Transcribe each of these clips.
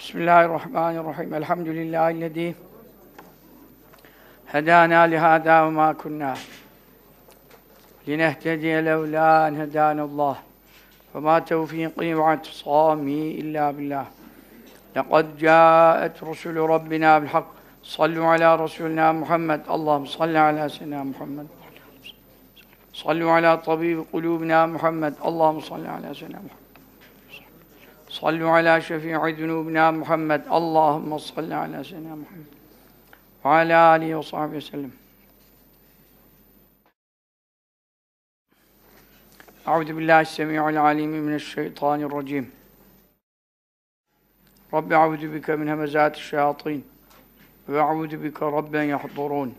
Bismillahirrahmanirrahim. Elhamdülillahillezî hedâna lihâdâ ve mâ kunnâ linehtediye levlâ en hedânallâh ve mâ tevfîqî ve i'tisâmî illâ billah. Lekad câet rusulü rabbina bil hak. Sallu alâ rasûlinâ Muhammed. Allahümme salli alâ seyyidinâ Muhammed. Sallu alâ tabîbi kulûbinâ Muhammed. Allahümme salli alâ seyyidinâ Muhammed. Sallu ala şefî'i zunûbinâ Muhammed. Allahümme salli ala seyyidinâ Muhammed. Ve alâ âlihi ve sahbihi ve sellem. Euzu billahi s-semî'il alîm mineşşeytanirracîm. Rabbi euzu bike min hemezâti'ş-şeyâtîn ve euzu bike rabben yahdurûn.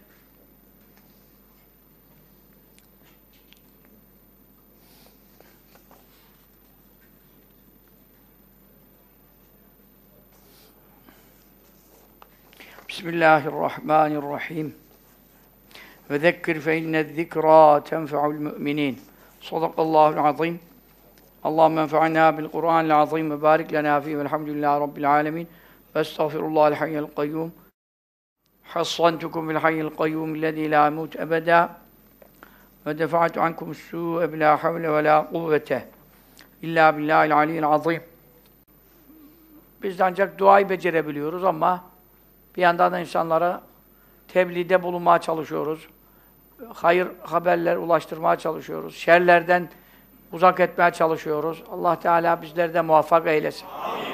Bismillahirrahmanirrahim. Ve zekkir fe inne'z-zikrâ tenfe'ul mü'minîn. Sadakallâhu'l azîm. Allahümme enfa'nâ bil Kur'ânil azîm ve bârik lenâ fîhî velhamdülillâhi rabbil âlemîn. Ve estağfirullâhel hayyel kayyûm. Hassantukum bil hayyel kayyûm ellezî lâ yemût ebedâ. Ve defa'tu ankumus-sû'e bilâ havle ve lâ kuvvete illâ billâhil aliyyil azîm. Biz de ancak duayı becerebiliyoruz ama bir yandan da insanlara tebliğde bulunmaya çalışıyoruz. Hayır haberler ulaştırmaya çalışıyoruz. Şerlerden uzak etmeye çalışıyoruz. Allah Teala bizleri de muvaffak eylesin.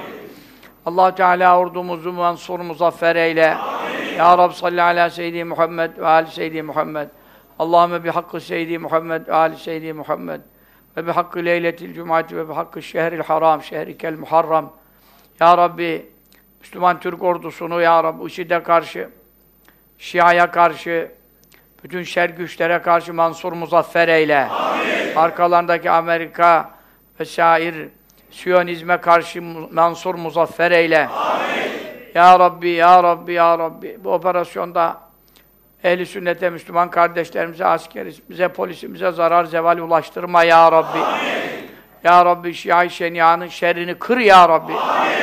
Allah Teala ordumuzu mansur muzaffer eyle. Amin. Ya Rabbi salli ala seyyidi Muhammed ve ali seyyidi Muhammed. Allahümme bihakkı seyyidi Muhammed ve ali seyyidi Muhammed. Ve bihakkı leyletil cum'ati ve bihakkı şehril haram, şehrikel muharram. Ya Rabbi Müslüman Türk ordusunu Ya Rabbi IŞİD'e karşı, Şia'ya karşı, bütün şer güçlere karşı mansur muzaffer eyle. Amin. Arkalarındaki Amerika ve şair Siyonizme karşı mansur muzaffer eyle. Amin. Ya Rabbi, Ya Rabbi, Ya Rabbi. Bu operasyonda ehl-i sünnete, Müslüman kardeşlerimize, askerimize, polisimize zarar zeval ulaştırma Ya Rabbi. Amin. Ya Rabbi Şia-i Şenia'nın şerrini kır Ya Rabbi. Amin.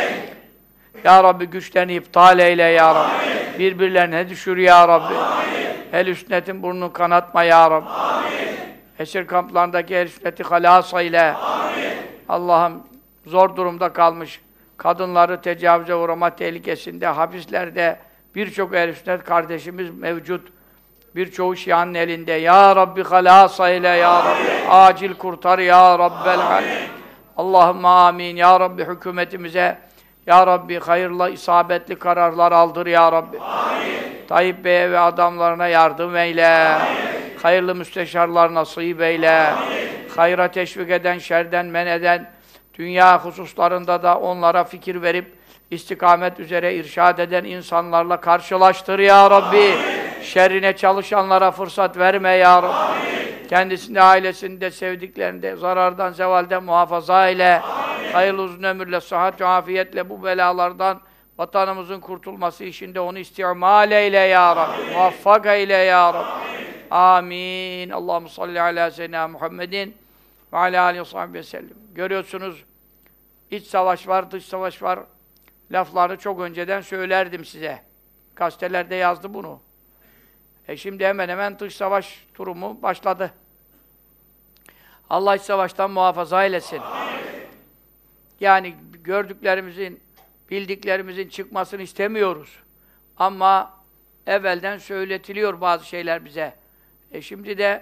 Ya Rabbi güçlerini iptal eyle Ya Rabbi. Amin. Birbirlerine düşür Ya Rabbi. Ehl-i sünnetin burnunu kanatma Ya Rabbi. Amin. Esir kamplarındaki ehl-i sünneti halas eyle. Allah'ım zor durumda kalmış kadınları tecavüze uğrama tehlikesinde, hapislerde birçok ehl-i sünnet kardeşimiz mevcut. Birçoğu Şia'nın elinde. Ya Rabbi halas eyle Ya Rabbi. Acil kurtar Ya Rabbel alem. Allahümme amin. Ya Rabbi hükümetimize Ya Rabbi hayırlı, isabetli kararlar aldır Ya Rabbi. Amin. Tayyip Bey'e ve adamlarına yardım eyle. Amin. Hayırlı müsteşarlar nasip eyle. Amin. Hayra teşvik eden, şerden men eden, dünya hususlarında da onlara fikir verip istikamet üzere irşad eden insanlarla karşılaştır Ya Rabbi. Amin. Şerrine çalışanlara fırsat verme Ya Rabbi. Amin. Kendisinde, ailesinde, sevdiklerinde zarardan, zevalden muhafaza eyle. Amin. Hayırlı uzun ömürle, sıhhat ve afiyetle bu belalardan vatanımızın kurtulması işinde onu istimal eyle Ya Rabbi. Muvaffak eyle Ya Rabbi. Amin. Allahümme salli ala seyyidina Muhammedin ve ala aleyhi ve sahbihi ve sellem. Görüyorsunuz, iç savaş var, dış savaş var. Lafları çok önceden söylerdim size. Gazetelerde yazdı bunu. Şimdi hemen hemen dış savaş durumu başladı. Allah iç savaştan muhafaza eylesin. Amin. Yani gördüklerimizin, bildiklerimizin çıkmasını istemiyoruz. Ama evvelden söyletiliyor bazı şeyler bize. Şimdi de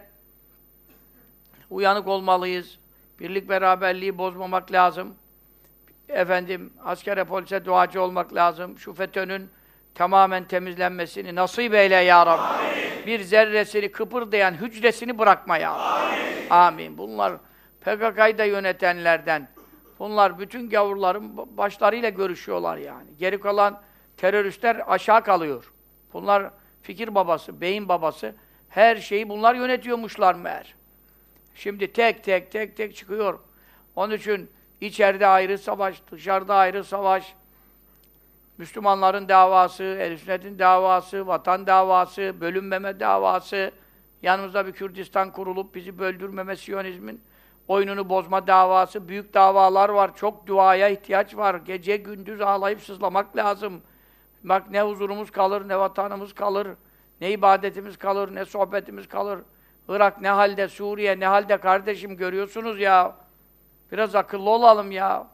uyanık olmalıyız. Birlik beraberliği bozmamak lazım. Efendim, askere, polise duacı olmak lazım. Şu FETÖ'nün tamamen temizlenmesini nasip eyle Ya Rabbi. Amin. Bir zerresini kıpırdayan hücresini bırakma Ya Rabbi. Amin. Amin. Bunlar PKK'yı da yönetenlerden. Bunlar bütün gavurların başlarıyla görüşüyorlar yani. Geri kalan teröristler aşağı kalıyor. Bunlar fikir babası, beyin babası. Her şeyi bunlar yönetiyormuşlar meğer. Şimdi tek tek çıkıyor. Onun için içeride ayrı savaş, dışarıda ayrı savaş. Müslümanların davası, ehl-i sünnetin davası, vatan davası, bölünmeme davası. Yanımızda bir Kürdistan kurulup bizi böldürmeme, Siyonizmin. oyununu bozma davası, büyük davalar var, çok duaya ihtiyaç var. Gece gündüz ağlayıp sızlamak lazım. Bak ne huzurumuz kalır, ne vatanımız kalır, ne ibadetimiz kalır, ne sohbetimiz kalır. Irak ne halde, Suriye ne halde kardeşim görüyorsunuz ya. Biraz akıllı olalım ya.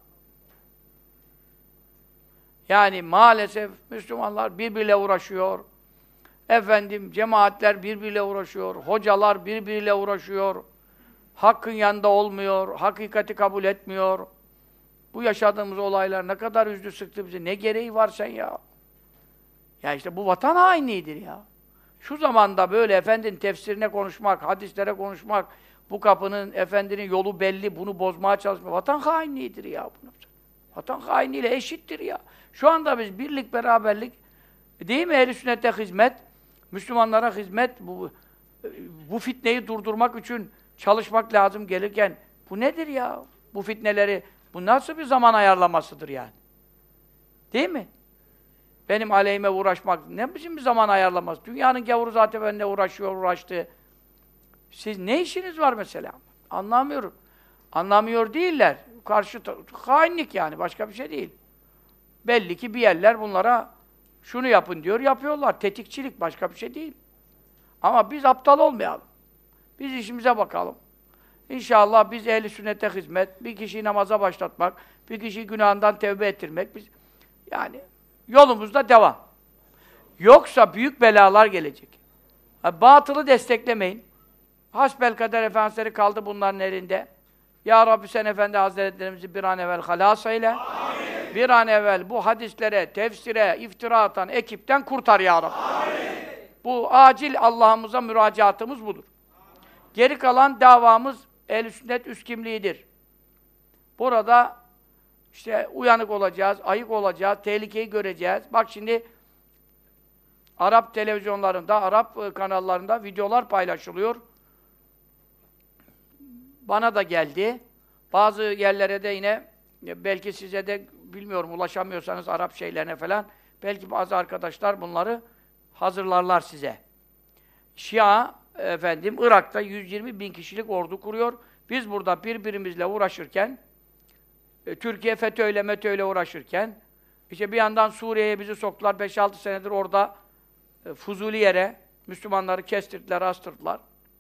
Yani maalesef Müslümanlar birbiriyle uğraşıyor. Efendim cemaatler birbiriyle uğraşıyor. Hocalar birbiriyle uğraşıyor. Hakkın yanında olmuyor. Hakikati kabul etmiyor. Bu yaşadığımız olaylar ne kadar üzdü sıktı bizi. Ne gereği var sen ya? Ya işte bu vatan hainliğidir ya. Şu zamanda böyle efendinin tefsirine konuşmak, hadislere konuşmak, bu kapının, efendinin yolu belli, bunu bozmaya çalışmak, vatan hainliğidir ya. Vatan hainliğiyle eşittir ya. Şu anda biz birlik, beraberlik, değil mi? Ehl-i sünnete hizmet, Müslümanlara hizmet, bu fitneyi durdurmak için çalışmak lazım gelirken, bu nedir ya? Bu fitneleri, bu nasıl bir zaman ayarlamasıdır yani? Değil mi? Benim aleyhime uğraşmak, ne biçim bir zaman ayarlaması? Dünyanın gavuru zaten benimle uğraştı. Siz ne işiniz var mesela? Anlamıyorum. Anlamıyor değiller. Karşı hainlik yani, başka bir şey değil. Belli ki bir yerler bunlara şunu yapın diyor, yapıyorlar. Tetikçilik, başka bir şey değil. Ama biz aptal olmayalım. Biz işimize bakalım. İnşallah biz ehl-i sünnete hizmet, bir kişiyi namaza başlatmak, bir kişiyi günahından tevbe ettirmek, biz yani yolumuzda devam. Yoksa büyük belalar gelecek. Batılı desteklemeyin. Hasbelkader Efendimiz kaldı bunların elinde. Ya Rabbi sen Efendi Hazretlerimizi bir an evvel halas eyle. Amin. Bir an evvel bu hadislere, tefsire, iftira atan ekipten kurtar ya Rabbi. Amin. Bu acil Allah'ımıza müracaatımız budur. Geri kalan davamız ehl-i sünnet üst kimliğidir. Burada işte uyanık olacağız, ayık olacağız, tehlikeyi göreceğiz. Bak şimdi Arap televizyonlarında, Arap kanallarında videolar paylaşılıyor. Bana da geldi. Bazı yerlere de yine, belki size de bilmiyorum ulaşamıyorsanız Arap şeylerine falan, belki bazı arkadaşlar bunları hazırlarlar size. Şia, efendim, Irak'ta 120 bin kişilik ordu kuruyor. Biz burada birbirimizle uğraşırken, Türkiye FETÖ'yle, METÖ'yle uğraşırken, işte bir yandan Suriye'ye bizi soktular, 5-6 senedir orada fuzuli yere Müslümanları kestirdiler, astırdılar.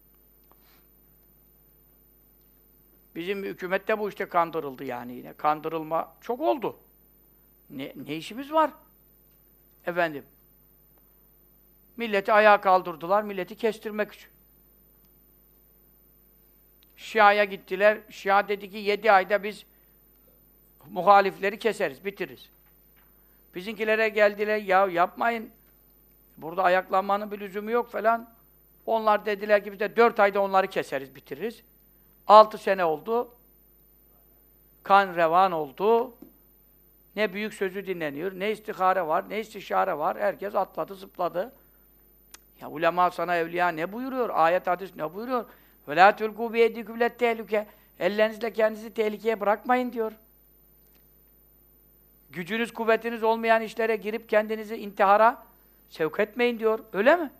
Bizim hükümet de bu işte kandırıldı yani yine. Kandırılma çok oldu. Ne işimiz var? Efendim. Milleti ayağa kaldırdılar, milleti kestirmek için. Şia'ya gittiler. Şia dedi ki 7 ayda biz muhalifleri keseriz, bitiririz. Bizimkilere geldiler, ya yapmayın. Burada ayaklanmanın bir lüzumu yok falan. Onlar dediler ki biz de 4 ayda onları keseriz, bitiririz. 6 sene oldu. Kan revan oldu. Ne büyük sözü dinleniyor, ne istihare var, ne istişare var. Herkes atladı, zıpladı. Ya ulema sana evliya ne buyuruyor? Ayet, hadis ne buyuruyor? وَلَا تُلْقُوا بِيَدِّكُمْ لَتْتَهْلُكَ Ellerinizle kendinizi tehlikeye bırakmayın diyor. Gücünüz, kuvvetiniz olmayan işlere girip kendinizi intihara sevk etmeyin diyor. Öyle mi?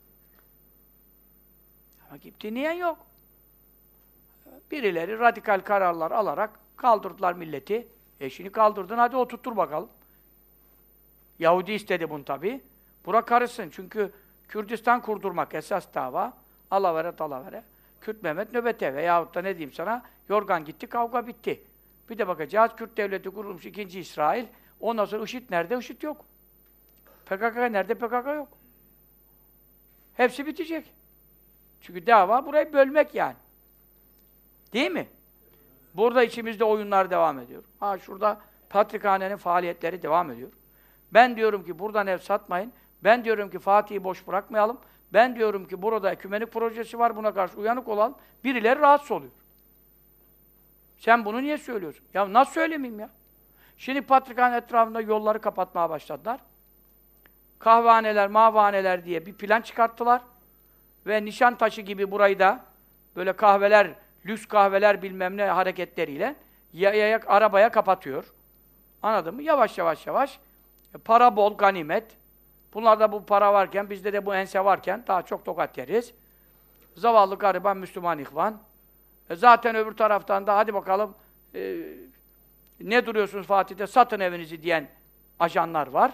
Ama dinleyen yok. Birileri radikal kararlar alarak kaldırdılar milleti. Şimdi kaldırdın, hadi oturttur bakalım. Yahudi istedi bunu tabii. Bura karışsın. Çünkü Kürdistan kurdurmak esas dava. Alavere dalavere. Kürt Mehmet nöbete veyahut da ne diyeyim sana, yorgan gitti, kavga bitti. Bir de bakacağız, Kürt devleti kurulmuş 2. İsrail. Ondan sonra IŞİD nerede? IŞİD yok. PKK nerede? PKK yok. Hepsi bitecek. Çünkü dava burayı bölmek yani. Değil mi? Burada içimizde oyunlar devam ediyor. Şurada Patrikhane'nin faaliyetleri devam ediyor. Ben diyorum ki buradan ev satmayın. Ben diyorum ki Fatih'i boş bırakmayalım. Ben diyorum ki burada ekümenik projesi var, buna karşı uyanık olalım. Birileri rahatsız oluyor. Sen bunu niye söylüyorsun? Ya nasıl söylemeyeyim ya? Şimdi Patrikhane etrafında yolları kapatmaya başladılar. Kahvehaneler, mavahaneler diye bir plan çıkarttılar. Ve Nişantaşı gibi burayı da böyle kahveler, lüks kahveler bilmem ne hareketleriyle arabaya kapatıyor. Anladın mı? Yavaş yavaş. Para bol, ganimet. Bunlarda bu para varken, bizde de bu ense varken daha çok tokat yeriz. Zavallı gariban Müslüman ihvan. Zaten öbür taraftan da hadi bakalım ne duruyorsunuz Fatih'te satın evinizi diyen ajanlar var.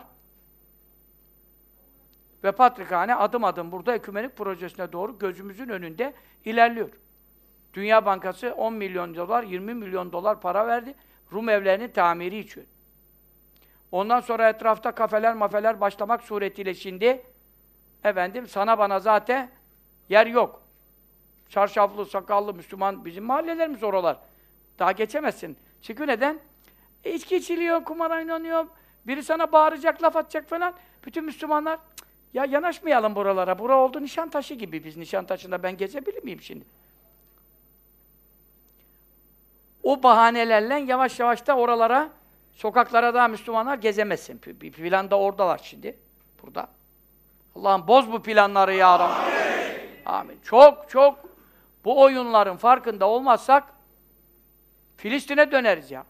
Ve Patrikhane adım adım burada ekümenik projesine doğru gözümüzün önünde ilerliyor. Dünya Bankası 10 milyon dolar, 20 milyon dolar para verdi Rum evlerinin tamiri için. Ondan sonra etrafta kafeler mafeler başlamak suretiyle şimdi efendim sana bana zaten yer yok. Çarşaflı, sakallı, Müslüman bizim mahallelerimiz oralar. Daha geçemezsin. Çünkü neden? İçki içiliyor, kumar oynanıyor, biri sana bağıracak, laf atacak falan. Bütün Müslümanlar ya yanaşmayalım buralara. Bura oldu Nişantaşı gibi. Biz Nişantaşı'nda ben gezebilir miyim şimdi? O bahanelerle yavaş yavaş da oralara, sokaklara da Müslümanlar gezemezsin. Bir plan da orada var şimdi. Burada. Allah'ım boz bu planları ya Rabbi. Amin. Amin. Çok bu oyunların farkında olmazsak Filistin'e döneriz ya.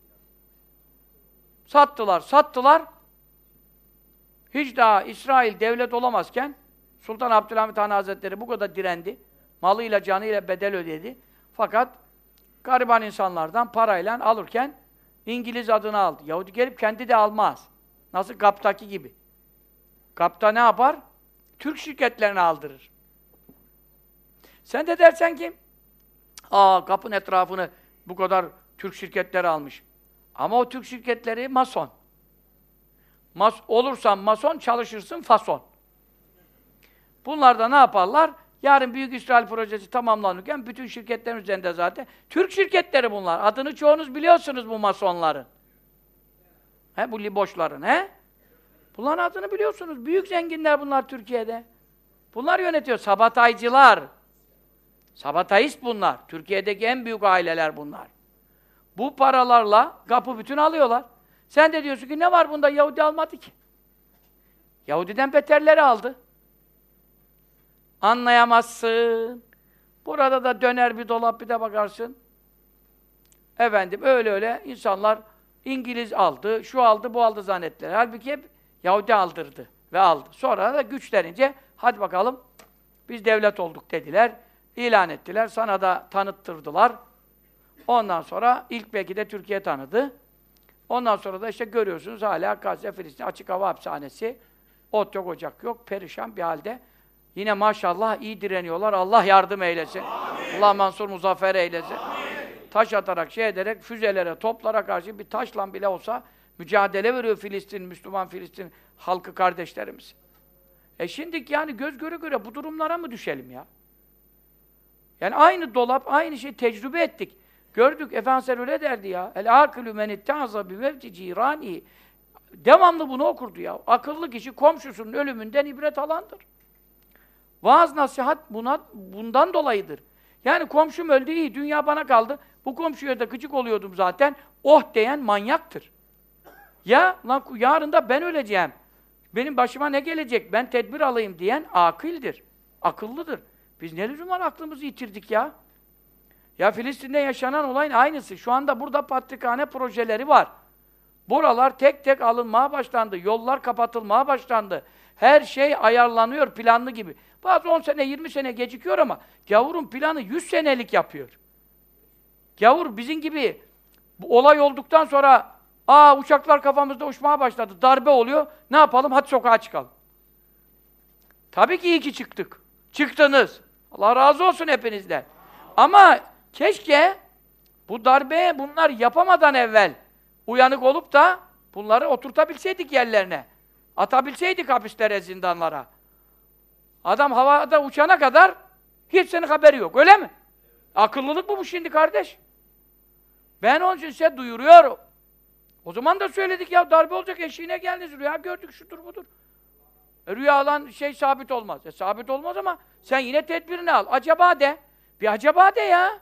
Sattılar. Hiç daha İsrail devlet olamazken Sultan Abdülhamit Han Hazretleri bu kadar direndi. Malıyla, canıyla bedel ödedi. Fakat gariban insanlardan parayla alırken İngiliz adını aldı. Yahudi gelip kendi de almaz. Nasıl GAP'taki gibi. GAP'ta ne yapar? Türk şirketlerini aldırır. Sen de dersen ki GAP'ın etrafını bu kadar Türk şirketleri almış. Ama o Türk şirketleri mason. Olursan mason, çalışırsın fason. Bunlar da ne yaparlar? Yarın Büyük İsrail Projesi tamamlanırken bütün şirketlerin üzerinde zaten Türk şirketleri bunlar. Adını çoğunuz biliyorsunuz bu masonların. Bu liboşların, Bunların adını biliyorsunuz. Büyük zenginler bunlar Türkiye'de. Bunlar yönetiyor. Sabataycılar. Sabatayist bunlar. Türkiye'deki en büyük aileler bunlar. Bu paralarla GAP'ı bütün alıyorlar. Sen de diyorsun ki ne var bunda? Yahudi almadı ki. Yahudiden beterleri aldı. Anlayamazsın. Burada da döner bir dolap bir de bakarsın. Efendim öyle insanlar İngiliz aldı, şu aldı, bu aldı zannettiler. Halbuki hep Yahudi aldırdı ve aldı. Sonra da güçlerince hadi bakalım biz devlet olduk dediler. İlan ettiler. Sana da tanıttırdılar. Ondan sonra ilk belki de Türkiye tanıdı. Ondan sonra da işte görüyorsunuz hala Gazze, Filistin açık hava hapishanesi. Ot yok, ocak yok. Perişan bir halde. Yine maşallah iyi direniyorlar. Allah yardım eylesin. Amin. Allah mansur muzaffer eylesin. Amin. Taş atarak, ederek, füzelere, toplara karşı bir taşla bile olsa mücadele veriyor Filistin, Müslüman Filistin halkı kardeşlerimiz. Şimdiki yani göz göre göre bu durumlara mı düşelim ya? Yani aynı dolap, aynı şeyi tecrübe ettik. Gördük, Efendimiz öyle derdi ya. El-âkülü men itta'aza bi mevti cirânihi. Devamlı bunu okurdu ya. Akıllı kişi komşusunun ölümünden ibret alandır. Vaaz nasihat bundan dolayıdır. Yani komşum öldü iyi, dünya bana kaldı. Bu komşuya da gıcık oluyordum zaten. Oh diyen manyaktır. Ya lan yarın da ben öleceğim. Benim başıma ne gelecek? Ben tedbir alayım diyen akıldır. Akıllıdır. Biz ne lüzum var aklımızı yitirdik ya? Ya Filistin'de yaşanan olayın aynısı. Şu anda burada patrikhane projeleri var. Buralar tek tek alınmaya başlandı. Yollar kapatılmaya başlandı. Her şey ayarlanıyor planlı gibi. Bazı 10 sene, 20 sene gecikiyor ama gavurun planı 100 senelik yapıyor. Gavur bizim gibi bu olay olduktan sonra uçaklar kafamızda uçmaya başladı. Darbe oluyor. Ne yapalım? Hadi sokağa çıkalım. Tabii ki iyi ki çıktık. Çıktınız. Allah razı olsun hepinizden. Ama keşke bu darbeye bunlar yapamadan evvel uyanık olup da bunları oturtabilseydik yerlerine. Atabilseydik hapislere, zindanlara. Adam havada uçana kadar hiç senin haberi yok. Öyle mi? Akıllılık mı bu şimdi kardeş? Ben onun için size duyuruyorum. O zaman da söyledik ya darbe olacak eşiğine geldiniz. Rüya gördük şudur budur. Rüyalan şey sabit olmaz. Sabit olmaz ama sen yine tedbirini al. Acaba de. Bir acaba de ya.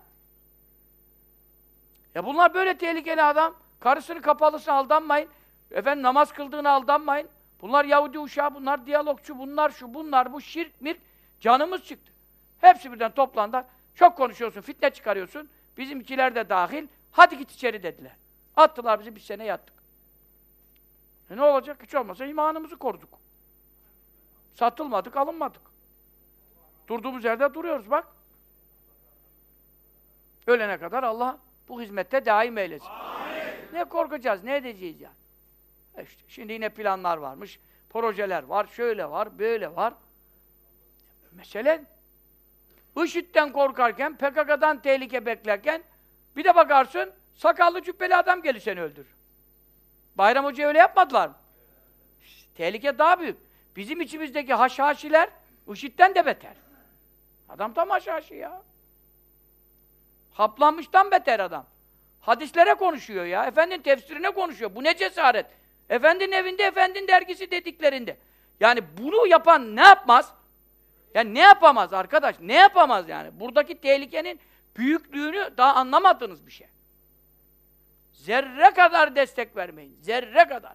Ya bunlar böyle tehlikeli adam. Karısını kapalısına aldanmayın. Efendim namaz kıldığına aldanmayın. Bunlar Yahudi uşağı, bunlar diyalogçu, bunlar şu, bunlar bu, şirk mirk. Canımız çıktı. Hepsi birden toplandılar. Çok konuşuyorsun, fitne çıkarıyorsun. Bizimkiler de dahil. Hadi git içeri dediler. Attılar bizi, bir sene yattık. Ne olacak? Hiç olmazsa imanımızı koruduk. Satılmadık, alınmadık. Durduğumuz yerde duruyoruz bak. Ölene kadar Allah bu hizmette daim eylesin. Amin. Ne korkacağız, ne edeceğiz yani? İşte şimdi yine planlar varmış, projeler var, şöyle var, böyle var. Mesele IŞİD'den korkarken, PKK'dan tehlike beklerken bir de bakarsın sakallı cübbeli adam gelir seni öldürür. Bayram Hoca öyle yapmadılar mı? Tehlike daha büyük. Bizim içimizdeki haşhaşiler IŞİD'den de beter. Adam tam haşhaşi ya. Haplanmıştan beter adam. Hadislere konuşuyor ya. Efendinin tefsirine konuşuyor. Bu ne cesaret? Efendinin evinde, efendinin dergisi dediklerinde. Yani bunu yapan ne yapmaz? Yani ne yapamaz arkadaş? Ne yapamaz yani? Buradaki tehlikenin büyüklüğünü daha anlamadınız bir şey. Zerre kadar destek vermeyin. Zerre kadar.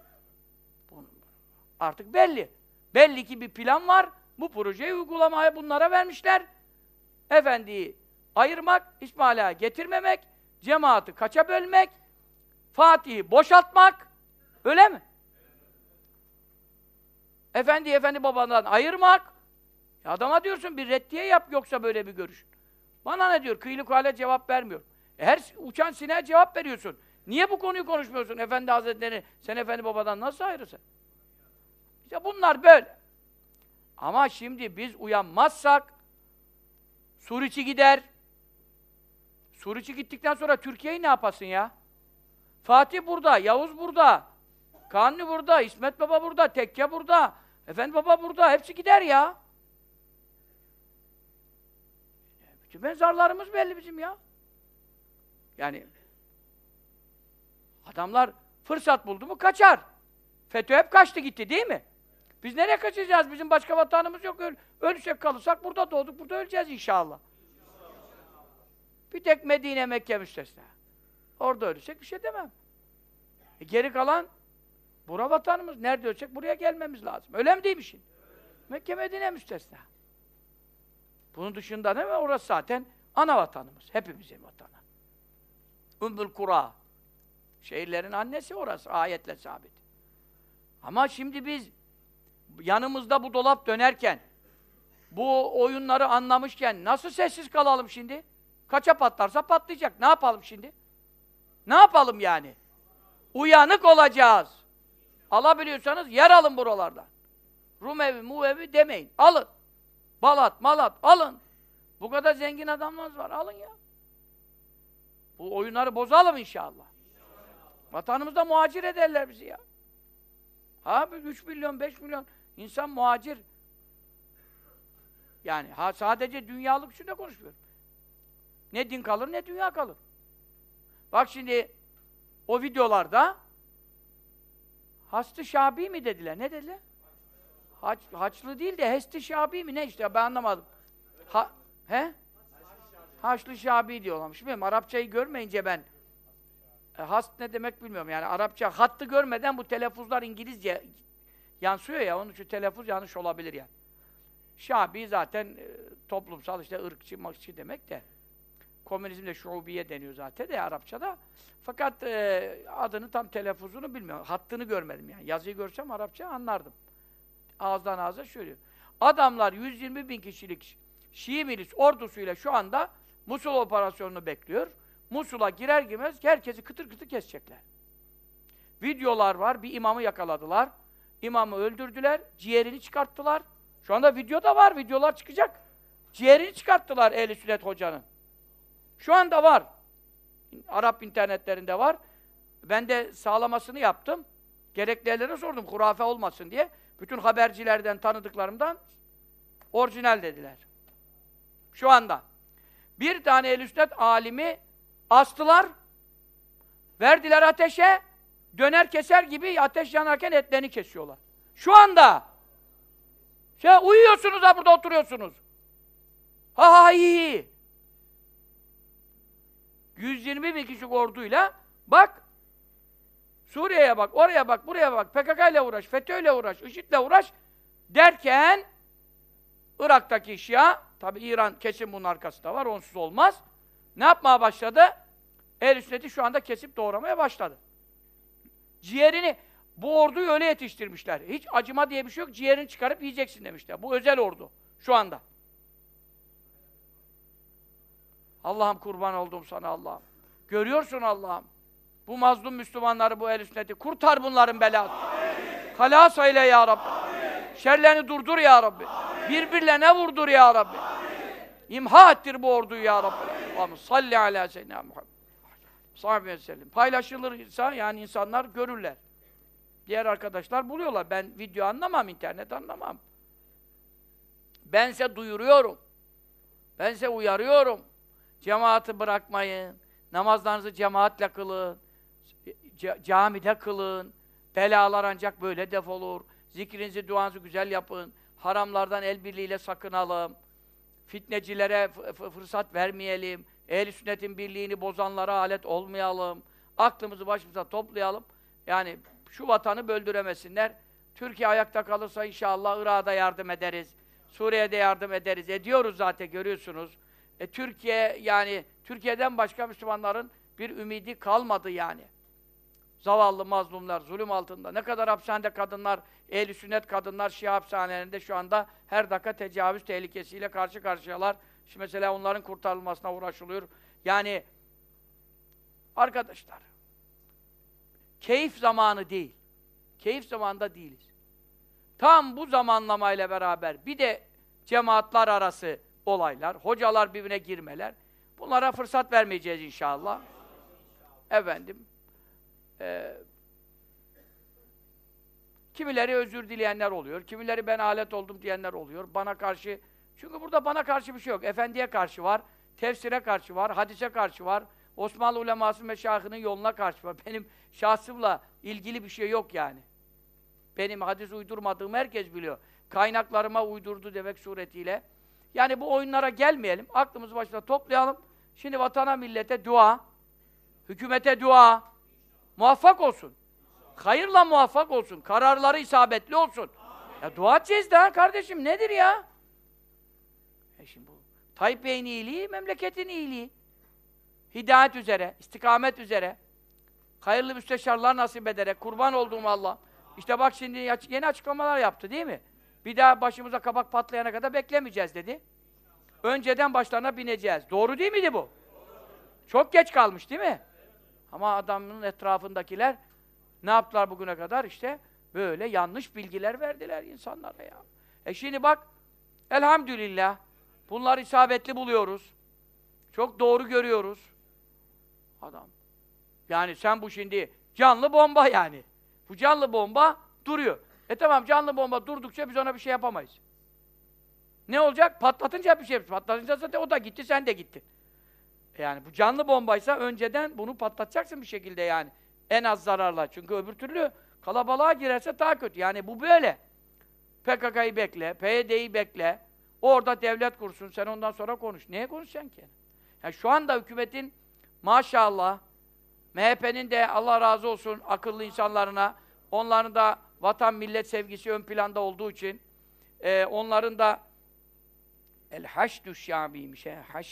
Artık belli. Belli ki bir plan var. Bu projeyi uygulamaya bunlara vermişler. Efendiyi ayırmak, İsmail Ağa'yı getirmemek, cemaati kaça bölmek, Fatih'i boşaltmak. Öyle mi? Efendi babadan ayırmak. Adama diyorsun bir reddiye yap yoksa böyle bir görüş. Bana ne diyor? Kıyılık hale cevap vermiyor. Her uçan sineğe cevap veriyorsun. Niye bu konuyu konuşmuyorsun? Efendi Hazretleri, sen efendi babadan nasıl ayırırsın? İşte bunlar böyle. Ama şimdi biz uyanmazsak Suriçi gider. Suriçi gittikten sonra Türkiye'yi ne yapasın ya? Fatih burada, Yavuz burada, Kanuni burada, İsmet Baba burada, Tekke burada, Efendi Baba burada, hepsi gider ya. Bütün mezarlarımız belli bizim ya. Yani adamlar fırsat buldu mu kaçar. FETÖ hep kaçtı gitti değil mi? Biz nereye kaçacağız? Bizim başka vatanımız yok. Ölürsek kalırsak burada doğduk, burada öleceğiz inşallah. Bir tek Medine, Mekke müstesna. Orada ölürsek bir şey demem. Geri kalan bura vatanımız. Nerede ölsek buraya gelmemiz lazım. Öyle mi değil mi şimdi? Mekke, Medine müstesna. Bunun dışında ne var? Orası zaten ana vatanımız. Hepimizin vatanı. Ümmül Kura. Şehirlerin annesi orası. Ayetle sabit. Ama şimdi biz yanımızda bu dolap dönerken, bu oyunları anlamışken nasıl sessiz kalalım şimdi? Kaça patlarsa patlayacak. Ne yapalım şimdi? Ne yapalım yani? Uyanık olacağız. Alabiliyorsanız yer alın buralardan. Rum evi, Mu evi demeyin. Alın. Balat, Malat alın. Bu kadar zengin adamlarımız var. Alın ya. Bu oyunları bozalım inşallah. Vatanımızda muhacir ederler bizi ya. Abi 3 milyon, 5 milyon insan muhacir. Yani sadece dünyalık için de konuşmuyorum. Ne din kalır ne dünya kalır. Bak şimdi o videolarda Hastı Şabi mi dediler? Ne dediler? Haçlı değil de Hesti Şabi mi ne işte ben anlamadım. He? Haçlı Şabi diyorlarmış. Bilmiyorum Arapçayı görmeyince ben hast ne demek bilmiyorum yani Arapça hattı görmeden bu telaffuzlar İngilizce yansıyor ya onun için telaffuz yanlış olabilir yani. Şabi zaten toplumsal işte ırkçı makçı demek de komünizmde şuubiye deniyor zaten de Arapçada. Fakat adını tam telaffuzunu bilmiyorum. Hattını görmedim yani. Yazıyı görsem Arapça anlardım. Ağızdan ağza söylüyor. Adamlar 120 bin kişilik Şii milis ordusuyla şu anda Musul operasyonunu bekliyor. Musul'a girer girmez herkesi kıtır kıtır kesecekler. Videolar var. Bir imamı yakaladılar. İmamı öldürdüler. Ciğerini çıkarttılar. Şu anda video da var. Videolar çıkacak. Ciğerini çıkarttılar Ehl-i Sünnet hocanın. Şu anda var. Arap internetlerinde var. Ben de sağlamasını yaptım. Gerekli yerlere sordum. Hurafe olmasın diye. Bütün habercilerden, tanıdıklarımdan orijinal dediler. Şu anda. Bir tane Ehl-i Sünnet alimi astılar. Verdiler ateşe. Döner keser gibi ateş yanarken etlerini kesiyorlar. Şu anda. Uyuyorsunuz da burada oturuyorsunuz. Ha iyi. 120 bin kişilik orduyla bak Suriye'ye bak, oraya bak, buraya bak, PKK ile uğraş, FETÖ'yle uğraş, IŞİD'le uğraş derken Irak'taki Şia, tabi İran kesin bunun arkasında var, onsuz olmaz. Ne yapmaya başladı? Ehl-i Sünnet'i şu anda kesip doğramaya başladı. Ciğerini, bu orduyu öyle yetiştirmişler. Hiç acıma diye bir şey yok, ciğerini çıkarıp yiyeceksin demişler. Bu özel ordu, şu anda. Allah'ım kurban oldum sana Allah'ım. Görüyorsun Allah'ım. Bu mazlum Müslümanları, bu ehl-i sünneti kurtar bunların belasını. Halas eyle ya Rabbi. Amin. Şerlerini durdur ya Rabbi. Amin. Birbirlerine vurdur ya Rabbi. Amin. İmha ettir bu orduyu ya Rabbi. Amin. Salli ala seyyidina Muhammed. Sahibi ve sellem. Paylaşılırsa yani insanlar görürler. Diğer arkadaşlar buluyorlar. Ben video anlamam, internet anlamam. Bense duyuruyorum. Bense uyarıyorum. Cemaati bırakmayın. Namazlarınızı cemaatle kılın. Camide kılın. Belalar ancak böyle defolur. Zikrinizi, duanızı güzel yapın. Haramlardan el birliğiyle sakınalım. Fitnecilere fırsat vermeyelim. Ehl-i sünnetin birliğini bozanlara alet olmayalım. Aklımızı başımıza toplayalım. Yani şu vatanı böldüremesinler. Türkiye ayakta kalırsa inşallah Irak'a yardım ederiz. Suriye'de yardım ederiz. Ediyoruz zaten, görüyorsunuz. Türkiye, yani Türkiye'den başka Müslümanların bir ümidi kalmadı yani. Zavallı mazlumlar, zulüm altında. Ne kadar hapishanede kadınlar, ehl-i sünnet kadınlar, Şia hapishanelerinde şu anda her dakika tecavüz tehlikesiyle karşı karşıyalar. Şimdi mesela onların kurtarılmasına uğraşılıyor. Yani arkadaşlar, keyif zamanı değil. Keyif zamanında değiliz. Tam bu zamanlamayla beraber bir de cemaatler arası olaylar, hocalar birbirine girmeler. Bunlara fırsat vermeyeceğiz inşallah. Efendim, kimileri özür dileyenler oluyor, kimileri ben alet oldum diyenler oluyor. Bana karşı, çünkü burada bana karşı bir şey yok. Efendiye karşı var, tefsire karşı var, hadise karşı var, Osmanlı uleması meşayihinin yoluna karşı var. Benim şahsımla ilgili bir şey yok yani. Benim hadis uydurmadığımı herkes biliyor. Kaynaklarıma uydurdu demek suretiyle. Yani bu oyunlara gelmeyelim, aklımızı başına toplayalım. Şimdi vatana, millete dua, hükümete dua, muvaffak olsun. Hayırla muvaffak olsun, kararları isabetli olsun. Ya dua edeceğiz daha kardeşim, nedir ya? Şimdi bu Tayyip Bey'in iyiliği, memleketin iyiliği. Hidayet üzere, istikamet üzere, hayırlı müsteşarlar nasip ederek, kurban olduğum Allah. İşte bak şimdi yeni açıklamalar yaptı değil mi? Bir daha başımıza kabak patlayana kadar beklemeyeceğiz dedi. Önceden başlarına bineceğiz. Doğru değil miydi bu? Çok geç kalmış değil mi? Ama adamın etrafındakiler ne yaptılar bugüne kadar? İşte böyle yanlış bilgiler verdiler insanlara ya. Şimdi bak, elhamdülillah, bunları isabetli buluyoruz. Çok doğru görüyoruz. Adam. Yani sen bu şimdi canlı bomba yani. Bu canlı bomba duruyor. Tamam, canlı bomba durdukça biz ona bir şey yapamayız. Ne olacak? Patlatınca bir şey yapacağız. Patlatınca zaten o da gitti, sen de gittin. Yani bu canlı bombaysa önceden bunu patlatacaksın bir şekilde yani. En az zararla. Çünkü öbür türlü kalabalığa girerse daha kötü. Yani bu böyle. PKK'yı bekle, PYD'yi bekle. Orada devlet kursun, sen ondan sonra konuş. Neye konuşacaksın ki? Yani şu anda hükümetin maşallah, MHP'nin de Allah razı olsun akıllı insanlarına, onların da vatan millet sevgisi ön planda olduğu için onların da el-haşdü şa'biymiş.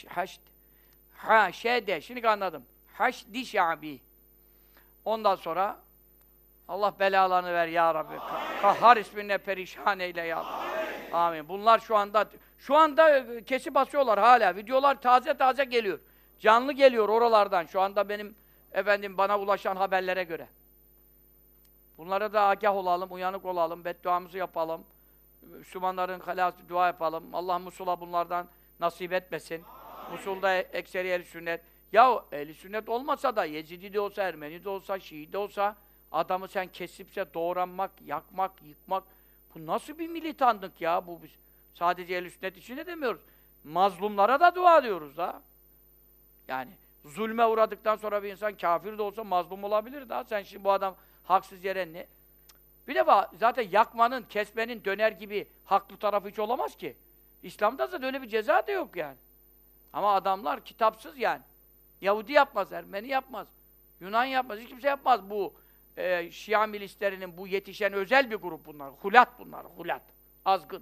Haşd. Şimdi anladım. Haşd-i şa'bi. Ondan sonra Allah belalarını ver ya Rabbi. Kahhar isminle perişan eyle ya Rabbi. Amin. Bunlar şu anda kesip basıyorlar hala. Videolar taze geliyor. Canlı geliyor oralardan. Şu anda benim bana ulaşan haberlere göre. Bunlara da agah olalım, uyanık olalım, bedduamızı yapalım. Müslümanların halası dua yapalım. Allah Musul'a bunlardan nasip etmesin. Musul'da ekseri ehl-i sünnet. Ya ehl-i sünnet olmasa da Yezidi de olsa, Ermeni de olsa, Şii de olsa adamı sen kesipse doğranmak, yakmak, yıkmak, bu nasıl bir militanlık ya? Bu biz sadece ehl-i sünnet için de demiyoruz. Mazlumlara da dua ediyoruz da. Yani zulme uğradıktan sonra bir insan kafir de olsa mazlum olabilir daha. Sen şimdi bu adam haksız yere ne? Bir de zaten yakmanın, kesmenin döner gibi haklı tarafı hiç olamaz ki. İslam'da zaten öyle bir ceza da yok yani. Ama adamlar kitapsız yani. Yahudi yapmaz, Ermeni yapmaz, Yunan yapmaz, hiç kimse yapmaz bu Şia milislerinin bu yetişen özel bir grup bunlar. Hulat bunlar, hulat. Azgın.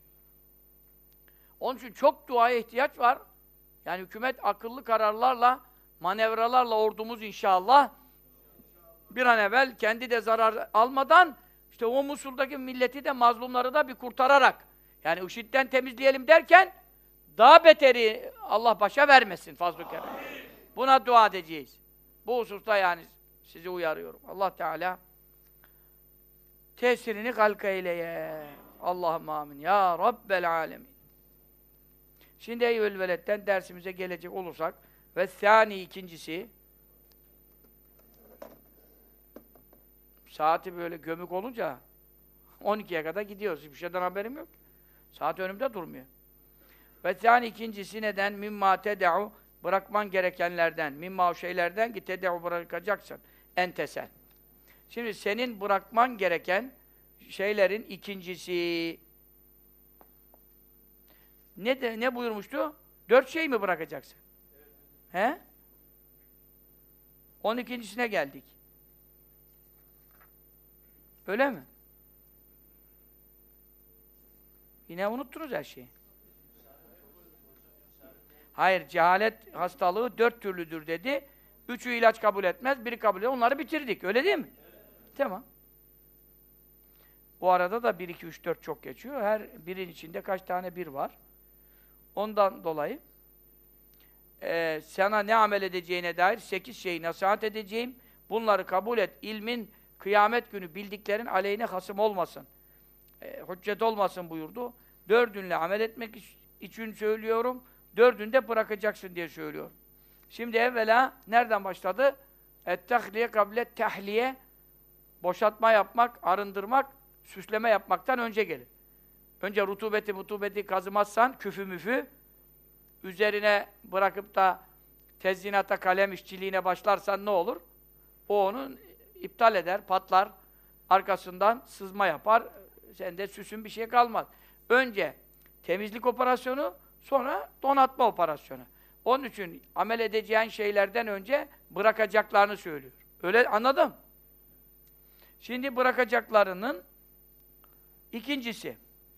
Onun için çok duaya ihtiyaç var. Yani hükümet akıllı kararlarla, manevralarla ordumuz inşallah bir an evvel kendi de zarar almadan işte o Musul'daki milleti de mazlumları da bir kurtararak yani IŞİD'den temizleyelim derken Daha beteri Allah başa vermesin fazl-ı kerem. Buna dua edeceğiz. Bu hususta yani sizi uyarıyorum. Allah Teala tesirini halka eyleye. Allah'ım amin. Ya Rabbel alemin. Şimdi Eyyül Veled'den dersimize gelecek olursak ve thani ikincisi saati böyle gömük olunca 12'ye kadar gidiyoruz. Hiçbir şeyden haberim yok. Saat önümde durmuyor. Ve thani ikincisi neden? Mimma ted'u bırakman gerekenlerden, mimma o şeylerden ki ted'u bırakacaksın. Entesen. Şimdi senin bırakman gereken şeylerin ikincisi ne buyurmuştu? 4 şey mi bırakacaksın? He? 12'sine geldik. Öyle mi? Yine unuttunuz her şeyi. Hayır, cehalet hastalığı 4 türlüdür dedi. 3'ü ilaç kabul etmez, biri kabul eder. Onları bitirdik. Öyle değil mi? Tamam. O arada da 1, 2, 3, 4 çok geçiyor. Her birin içinde kaç tane bir var. Ondan dolayı sana ne amel edeceğine dair 8 şeyi nasihat edeceğim. Bunları kabul et. İlmin kıyamet günü bildiklerin aleyhine hasım olmasın. Hüccet olmasın buyurdu. 4'ünle amel etmek için söylüyorum. 4'ünü de bırakacaksın diye söylüyorum. Şimdi evvela nereden başladı? Et-tahliye kable tahliye. Boşaltma yapmak, arındırmak, süsleme yapmaktan önce gelir. Önce rutubeti kazımazsan, küfü müfü, üzerine bırakıp da tezyinata, kalem işçiliğine başlarsan ne olur? O onu iptal eder, patlar, arkasından sızma yapar, sende süsün bir şey kalmaz. Önce temizlik operasyonu, sonra donatma operasyonu. Onun için amel edeceğin şeylerden önce bırakacaklarını söylüyor. Öyle anladım. Şimdi bırakacaklarının ikincisi.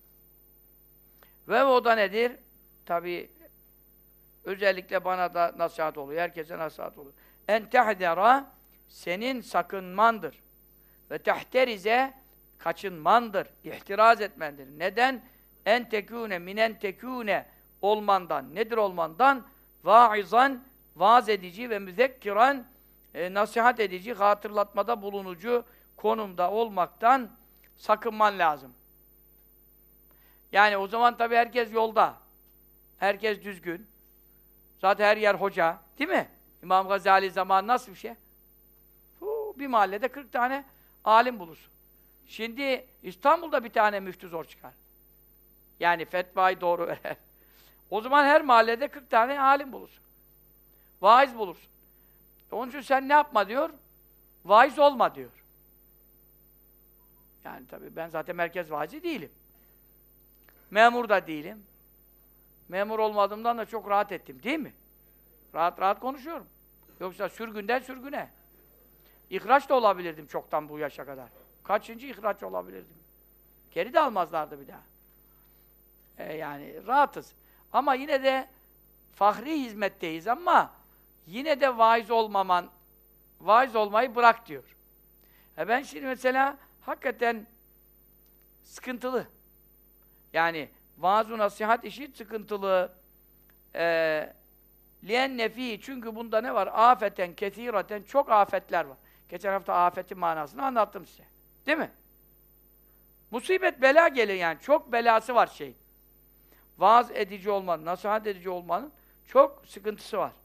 Ve o da nedir? Tabii özellikle bana da nasihat oluyor. Herkese nasihat olur. En tehdera senin sakınmandır. Ve tehterize kaçınmandır. İhtiraz etmendir. Neden? En tekûne minen tekûne olmandan. Nedir olmandan? Vaizan vaaz edici ve müzekkiran nasihat edici, hatırlatmada bulunucu konumda olmaktan sakınman lazım. Yani o zaman tabii herkes yolda. Herkes düzgün. Zaten her yer hoca. Değil mi? İmam Gazali zamanı nasıl bir şey? Bir mahallede 40 tane alim bulursun. Şimdi İstanbul'da bir tane müftü zor çıkar. Yani fetvayı doğru verer. O zaman her mahallede 40 tane alim bulursun. Vaiz bulursun. Onun için sen ne yapma diyor? Vaiz olma diyor. Yani tabii ben zaten merkez vaizi değilim. Memur da değilim. Memur olmadığımdan da çok rahat ettim, değil mi? Rahat rahat konuşuyorum. Yoksa sürgünden sürgüne. İhraç da olabilirdim çoktan bu yaşa kadar. Kaçıncı ihraç olabilirdim? Geri de almazlardı bir daha. Yani rahatız. Ama yine de fahri hizmetteyiz ama yine de vaiz olmayı bırak diyor. Ben şimdi mesela hakikaten sıkıntılı. Yani vaaz-ı nasihat işi sıkıntılı. Lienne fî çünkü bunda ne var? Afeten, kesîraten çok afetler var. Geçen hafta afetin manasını anlattım size. Değil mi? Musibet, bela gelir yani. Çok belası var şey. Vaaz edici olmanın, nasihat edici olmanın çok sıkıntısı var.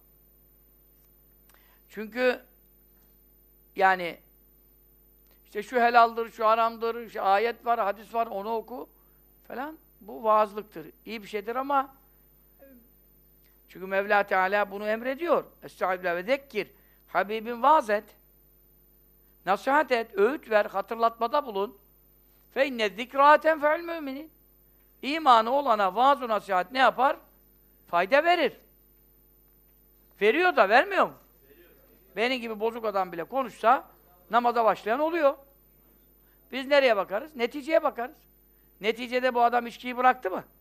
Çünkü yani işte şu helaldir, şu haramdır, işte ayet var, hadis var, onu oku falan. Bu vaazlıktır. İyi bir şeydir ama çünkü Mevla Teala bunu emrediyor. Estağfirullah ve zekkir. Habibim vaaz et. Nasihat et, öğüt ver, hatırlatmada bulun. Fe inne zikrâ tenfe'ül müminin. İmanı olana vaaz-ı nasihat ne yapar? Fayda verir. Veriyor da vermiyor mu? Veriyor. Benim gibi bozuk adam bile konuşsa namaza başlayan oluyor. Biz nereye bakarız? Neticeye bakarız. Neticede bu adam içkiyi bıraktı mı?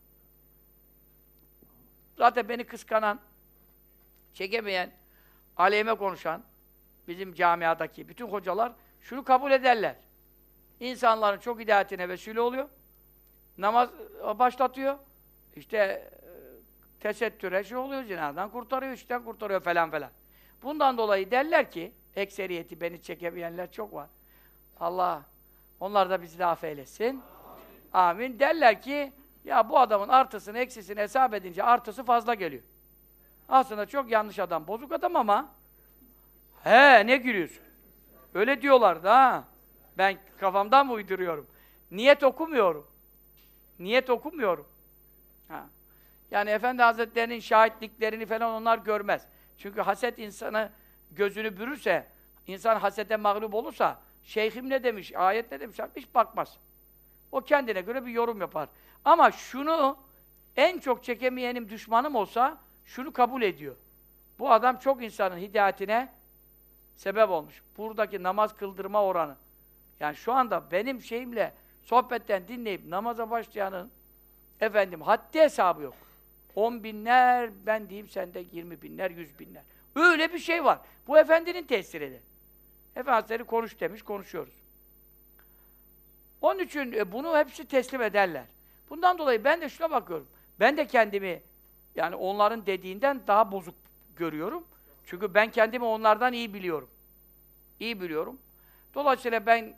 Zaten beni kıskanan, çekemeyen, aleyhime konuşan, bizim camiadaki bütün hocalar şunu kabul ederler. İnsanların çok hidayetine vesile oluyor. Namaz başlatıyor. İşte tesettüre şey oluyor, zinadan kurtarıyor, işten kurtarıyor falan falan. Bundan dolayı derler ki, ekseriyeti beni çekemeyenler çok var. Allah, onlar da bizi de affeylesin. Amin. Derler ki, ya bu adamın artısını, eksisini hesap edince artısı fazla geliyor. Aslında çok yanlış adam, bozuk adam ama he ne gülüyorsun? Öyle diyorlar da ha. Ben kafamdan mı uyduruyorum? Niyet okumuyorum. Niyet okumuyorum. Ha. Yani Efendi Hazretleri'nin şahitliklerini falan onlar görmez. Çünkü haset insanı gözünü bürürse, insan hasete mağlup olursa, şeyhim ne demiş, ayet ne demiş, hiç bakmaz. O kendine göre bir yorum yapar. Ama şunu en çok çekemeyenim düşmanım olsa, şunu kabul ediyor. Bu adam çok insanın hidayetine sebep olmuş. Buradaki namaz kıldırma oranı. Yani şu anda benim şeyimle sohbetten dinleyip namaza başlayanın haddi hesabı yok. 10 binler, ben diyeyim sende 20 binler, 100 binler. Öyle bir şey var. Bu efendinin tesiridir. Efendimiz konuş demiş, konuşuyoruz. Onun için bunu hepsi teslim ederler. Bundan dolayı ben de şuna bakıyorum. Ben de kendimi yani onların dediğinden daha bozuk görüyorum. Çünkü ben kendimi onlardan iyi biliyorum. İyi biliyorum. Dolayısıyla ben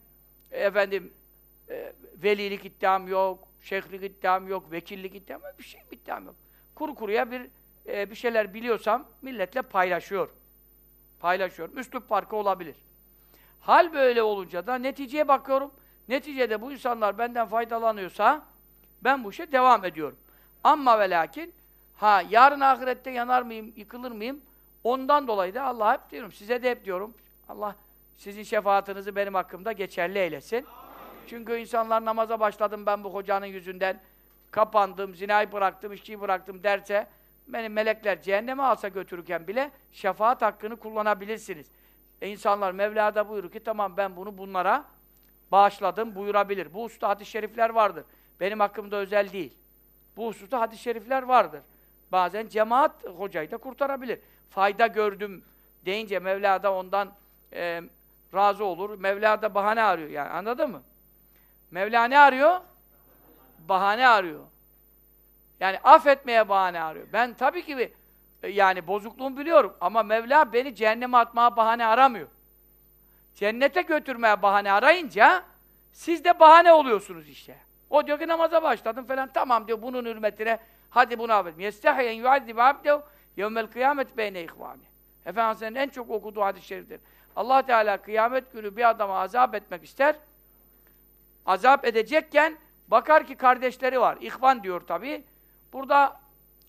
velilik iddiam yok, şeyhlik iddiam yok, vekillik iddiam yok, bir şey iddiam yok. Kuru kuruya bir şeyler biliyorsam milletle paylaşıyorum. Paylaşıyorum. Üslup farkı olabilir. Hal böyle olunca da neticeye bakıyorum. Neticede bu insanlar benden faydalanıyorsa ben bu işe devam ediyorum. Amma ve lakin yarın ahirette yanar mıyım, yıkılır mıyım? Ondan dolayı da Allah'a hep diyorum, size de hep diyorum. Allah sizin şefaatinizi benim hakkımda geçerli eylesin. Amin. Çünkü insanlar namaza başladım ben bu hocanın yüzünden, kapandım, zinayı bıraktım, içkiyi bıraktım derse, beni melekler cehenneme alsa götürürken bile şefaat hakkını kullanabilirsiniz. İnsanlar Mevla'da buyurur ki, tamam ben bunu bunlara bağışladım, buyurabilir. Bu hususta hadis-i şerifler vardır. Benim hakkımda özel değil. Bu hususta hadis-i şerifler vardır. Bazen cemaat hocayı da kurtarabilir. Fayda gördüm deyince Mevla da ondan razı olur. Mevla da bahane arıyor yani, anladın mı? Mevla ne arıyor? Bahane arıyor. Yani affetmeye bahane arıyor. Ben tabii ki yani bozukluğumu biliyorum ama Mevla beni cehenneme atmaya bahane aramıyor. Cennete götürmeye bahane arayınca siz de bahane oluyorsunuz işte. O diyor ki namaza başladım falan, tamam diyor bunun hürmetine hadi bunu affet. Yestahyen yuazzib abdehu yevmel kıyamet beyne ihvani. Efendimiz'in en çok okuduğu hadis-i şeriftir. Allah Teala kıyamet günü bir adama azap etmek ister. Azap edecekken bakar ki kardeşleri var. İhvan diyor tabii. Burada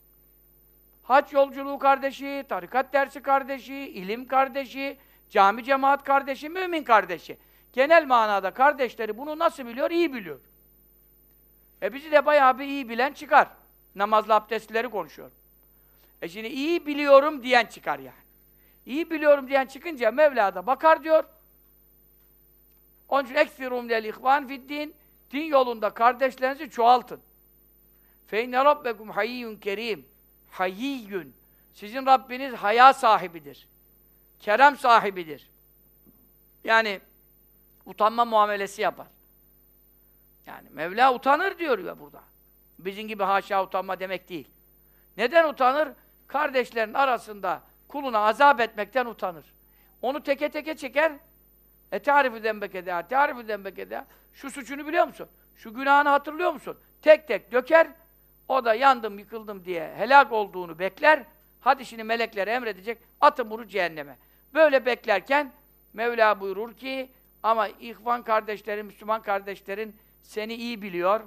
hac yolculuğu kardeşi, tarikat dersi kardeşi, ilim kardeşi, cami cemaat kardeşi, mümin kardeşi. Genel manada kardeşleri bunu nasıl biliyor? İyi biliyor. Bizi de bayağı bir iyi bilen çıkar. Namazlı abdestlileri konuşuyor. Şimdi iyi biliyorum diyen çıkar yani. İyi biliyorum diyen çıkınca Mevla da bakar diyor. Onun için ekfirum lel ihvan fiddin. Din yolunda kardeşlerinizi çoğaltın. Fe inne rabbekum hayyun kerim. Hayyun. Sizin Rabbiniz haya sahibidir. Kerem sahibidir. Yani utanma muamelesi yapar. Yani Mevla utanır diyor ya burada. Bizim gibi haşa utanma demek değil. Neden utanır? Kardeşlerin arasında kuluna azap etmekten utanır. Onu teke teke çeker. Tarifü dembekede, tarifü dembekede. Şu suçunu biliyor musun? Şu günahını hatırlıyor musun? Tek tek döker. O da yandım, yıkıldım diye helak olduğunu bekler. Hadi şimdi melekler emredecek, atın bunu cehenneme. Böyle beklerken Mevla buyurur ki, ama ihvan kardeşlerin, Müslüman kardeşlerin seni iyi biliyor.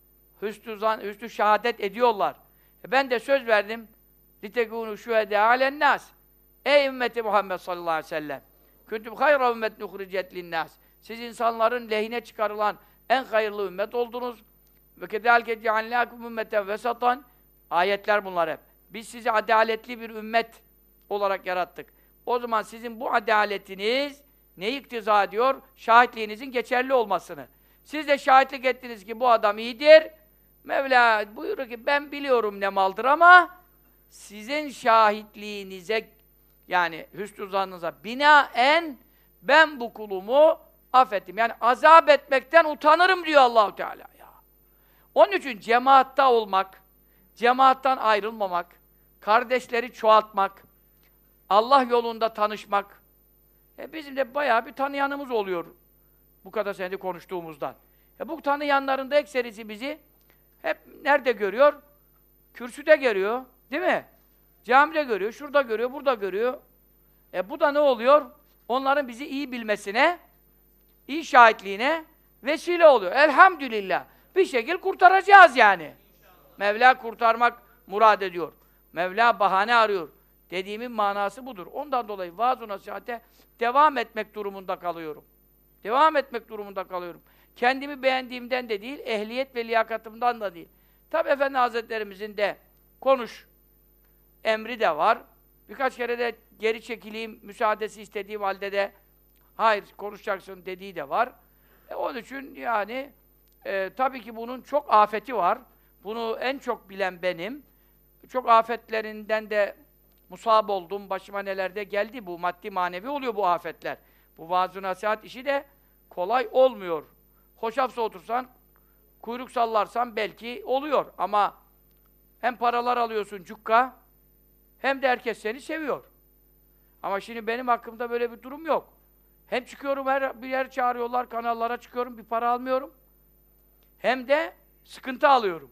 Hüsnü şehadet ediyorlar. Ben de söz verdim. لِتَكُونُ شُهَدَى عَلَى النَّاسِ Ey ümmeti Muhammed sallallahu aleyhi ve sellem! Kuntum hayra ümmet nuhricet linnâs. Siz insanların lehine çıkarılan en hayırlı ümmet oldunuz. Ve kedâlike ceallâkum ümmeten vesatan. Ayetler bunlar hep. Biz sizi adaletli bir ümmet olarak yarattık. O zaman sizin bu adaletiniz neyi iktiza ediyor? Şahitliğinizin geçerli olmasını. Siz de şahitlik ettiniz ki bu adam iyidir. Mevla buyuruyor ki ben biliyorum ne maldır ama sizin şahitliğinize yani hüsnü zannınıza binaen ben bu kulumu affettim. Yani azap etmekten utanırım diyor Allah-u Teala ya. Onun için cemaatta olmak, cemaattan ayrılmamak, kardeşleri çoğaltmak, Allah yolunda tanışmak. Bizim de bayağı bir tanıyanımız oluyor bu kadar senedir konuştuğumuzdan. Bu tanıyanların da ekserisi bizi hep nerede görüyor? Kürsüde görüyor, değil mi? Camide görüyor, şurada görüyor, burada görüyor. Bu da ne oluyor? Onların bizi iyi bilmesine, iyi şahitliğine vesile oluyor. Elhamdülillah. Bir şekil kurtaracağız yani. Mevla kurtarmak murad ediyor. Mevla bahane arıyor. Dediğimin manası budur. Ondan dolayı vaaz-ı nasihate devam etmek durumunda kalıyorum. Devam etmek durumunda kalıyorum. Kendimi beğendiğimden de değil, ehliyet ve liyakatımdan da değil. Tabi Efendi Hazretlerimizin de konuş emri de var. Birkaç kere de geri çekileyim, müsaadesi istediği halde de hayır konuşacaksın dediği de var. Onun için yani tabii ki bunun çok afeti var. Bunu en çok bilen benim. Çok afetlerinden de musab oldum. Başıma neler de geldi. Bu maddi manevi oluyor bu afetler. Bu vaaz-ı nasihat işi de kolay olmuyor. Hoşafsa otursan, kuyruk sallarsan belki oluyor. Ama hem paralar alıyorsun cukka, hem de herkes seni seviyor. Ama şimdi benim hakkımda böyle bir durum yok. Hem çıkıyorum her bir yer çağırıyorlar, kanallara çıkıyorum, bir para almıyorum. Hem de sıkıntı alıyorum.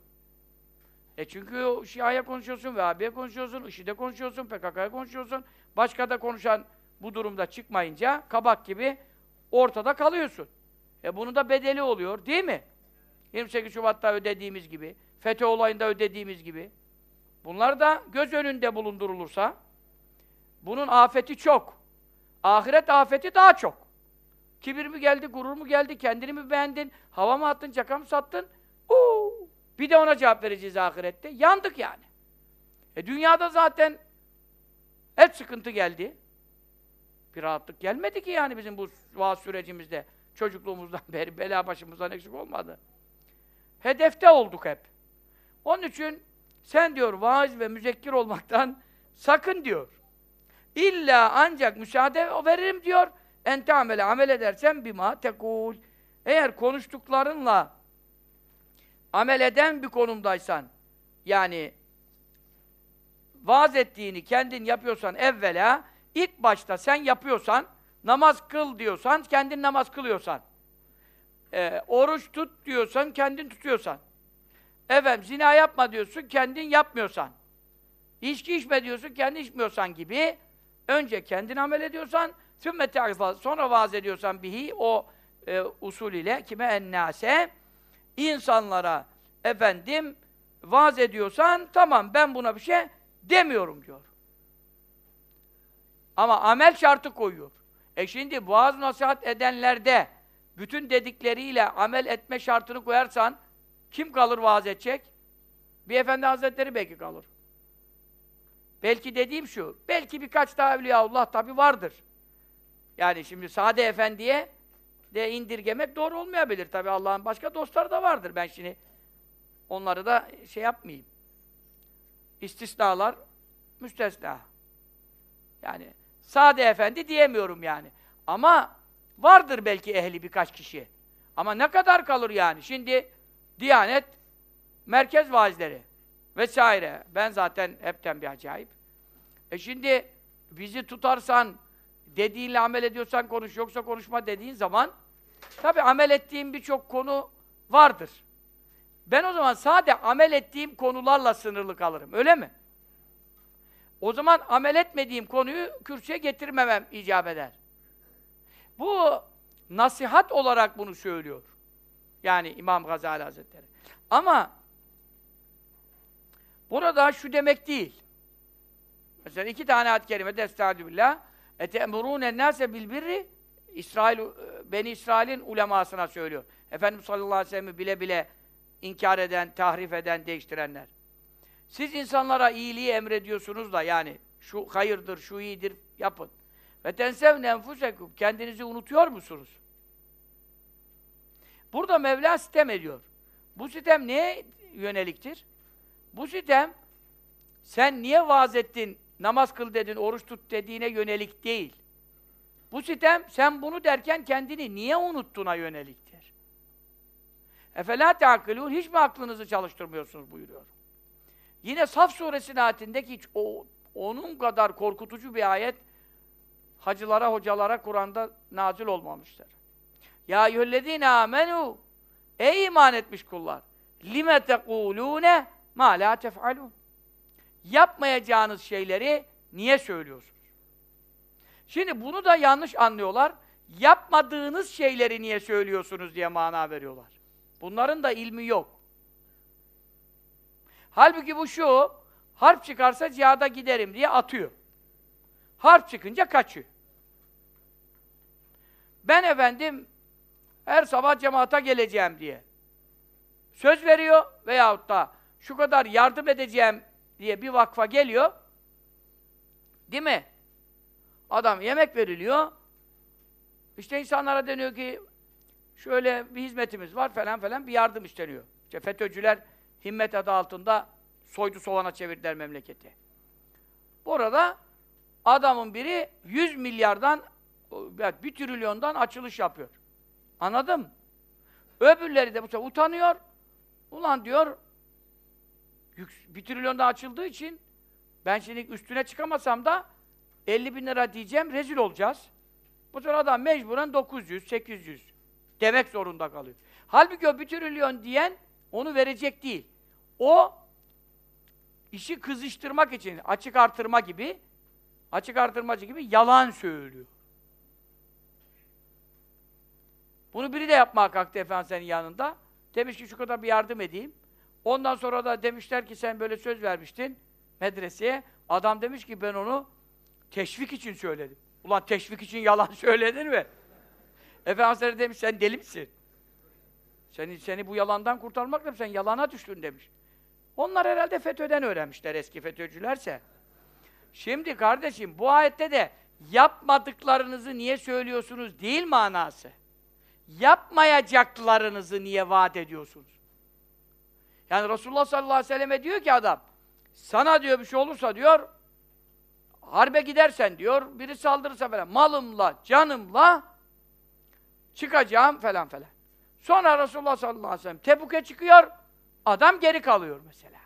Çünkü Şia'ya konuşuyorsun, Vehhabi'ye konuşuyorsun, IŞİD'e konuşuyorsun, PKK'ya konuşuyorsun. Başka da konuşan bu durumda çıkmayınca kabak gibi ortada kalıyorsun. Bunun da bedeli oluyor, değil mi? 28 Şubat'ta ödediğimiz gibi, FETÖ olayında ödediğimiz gibi. Bunlar da göz önünde bulundurulursa, bunun afeti çok. Ahiret afeti daha çok. Kibir mi geldi, gurur mu geldi, kendini mi beğendin, hava mı attın, caka mı sattın? Bir de ona cevap vereceğiz ahirette. Yandık yani. Dünyada zaten hep sıkıntı geldi. Bir rahatlık gelmedi ki yani bizim bu vaaz sürecimizde. Çocukluğumuzdan beri bela başımızdan eksik olmadı. Hedefte olduk hep. Onun için sen diyor vaaz ve müzekkir olmaktan sakın diyor. İlla ancak müsaade veririm diyor. Ente amel edersen bima tekul. Eğer konuştuklarınla amel eden bir konumdaysan, yani vaaz ettiğini kendin yapıyorsan evvela, ilk başta sen yapıyorsan, namaz kıl diyorsan, kendin namaz kılıyorsan, oruç tut diyorsan, kendin tutuyorsan, zina yapma diyorsun, kendin yapmıyorsan, içki içme diyorsun, kendin içmiyorsan gibi, önce kendin amel ediyorsan, sonra vaaz ediyorsan bihi, o usul ile, kime ennâse, insanlara vaaz ediyorsan, tamam ben buna bir şey demiyorum diyor. Ama amel şartı koyuyor. Şimdi vaaz nasihat edenlerde bütün dedikleriyle amel etme şartını koyarsan kim kalır vaaz edecek? Bir Efendi Hazretleri belki kalır. Belki dediğim şu, belki birkaç daha Evliyaullah tabi vardır. Yani şimdi Sade Efendi'ye de indirgemek doğru olmayabilir. Tabi Allah'ın başka dostları da vardır. Ben şimdi onları da şey yapmayayım. İstisnalar müstesna. Yani Sade Efendi diyemiyorum yani. Ama vardır belki ehli birkaç kişi. Ama ne kadar kalır yani? Şimdi Diyanet merkez vaazleri vesaire. Ben zaten hepten bir acayip. Şimdi bizi tutarsan, dediğinle amel ediyorsan konuş, yoksa konuşma dediğin zaman tabii amel ettiğim birçok konu vardır. Ben o zaman sadece amel ettiğim konularla sınırlı kalırım. Öyle mi? O zaman amel etmediğim konuyu kürsüye getirmemem icap eder. Bu nasihat olarak bunu söylüyor. Yani İmam Gazali Hazretleri. Ama burada şu demek değil. Mesela 2 tane ayet-i kerime Estaizu billah ete'murûne nâse bil birri Beni İsrail'in ulemasına söylüyor. Efendimiz sallallahu aleyhi ve sellem'i bile bile inkar eden, tahrif eden, değiştirenler. Siz insanlara iyiliği emrediyorsunuz da yani şu hayırdır, şu iyidir yapın. Ve tensevne enfusekum kendinizi unutuyor musunuz? Burada Mevla sitem ediyor. Bu sitem neye yöneliktir? Bu sitem sen niye vaaz ettin, namaz kıl dedin, oruç tut dediğine yönelik değil. Bu sitem sen bunu derken kendini niye unuttuğuna Yine Saf suresinin ayetindeki hiç onun kadar korkutucu bir ayet hacılara, hocalara Kur'an'da nazil olmamıştır. Ya eyyühellezîne âmenû, ey iman etmiş kullar! Lime tekulûne mâ lâ tef'alûn. Yapmayacağınız şeyleri niye söylüyorsunuz? Şimdi bunu da yanlış anlıyorlar. Yapmadığınız şeyleri niye söylüyorsunuz diye mana veriyorlar. Bunların da ilmi yok. Halbuki bu şu, harp çıkarsa cihada giderim diye atıyor. Harp çıkınca kaçıyor. Ben efendim her sabah cemaata geleceğim diye söz veriyor veyahut da şu kadar yardım edeceğim diye bir vakfa geliyor. Değil mi? Adam yemek veriliyor. İşte insanlara deniyor ki şöyle bir hizmetimiz var falan falan bir yardım isteniyor. İşte FETÖ'cüler himmet adı altında soydu soğana çevirdiler memleketi. Burada adamın biri 100 milyardan 1 trilyondan açılış yapıyor. Anladın mı? Öbürleri de bu sefer utanıyor. Ulan diyor 1 trilyondan açıldığı için ben şimdi üstüne çıkamasam da 50 bin lira diyeceğim, rezil olacağız. Bu sefer adam mecburen 900, 800 demek zorunda kalıyor. Halbuki o 1 trilyon diyen onu verecek değil. O işi kızıştırmak için, açık artırmacı gibi yalan söylüyor. Bunu biri de yapmaya kalktı Efendimiz'in yanında. Demiş ki şu kadar bir yardım edeyim. Ondan sonra da demişler ki sen böyle söz vermiştin medreseye. Adam demiş ki ben onu teşvik için söyledim. Ulan teşvik için yalan söyledin mi? Efendimiz demiş sen deli misin? Seni bu yalandan kurtarmakla sen yalana düştün demiş. Onlar herhalde FETÖ'den öğrenmişler eski FETÖ'cülerse. Şimdi kardeşim bu ayette de yapmadıklarınızı niye söylüyorsunuz değil manası. Yapmayacaklarınızı niye vaat ediyorsunuz? Yani Resulullah sallallahu aleyhi ve selleme diyor ki adam, sana diyor bir şey olursa diyor, harbe gidersen diyor, biri saldırırsa falan, malımla, canımla çıkacağım falan falan. Sonra Resulullah sallallahu aleyhi ve sellem Tebuk'e çıkıyor, adam geri kalıyor mesela.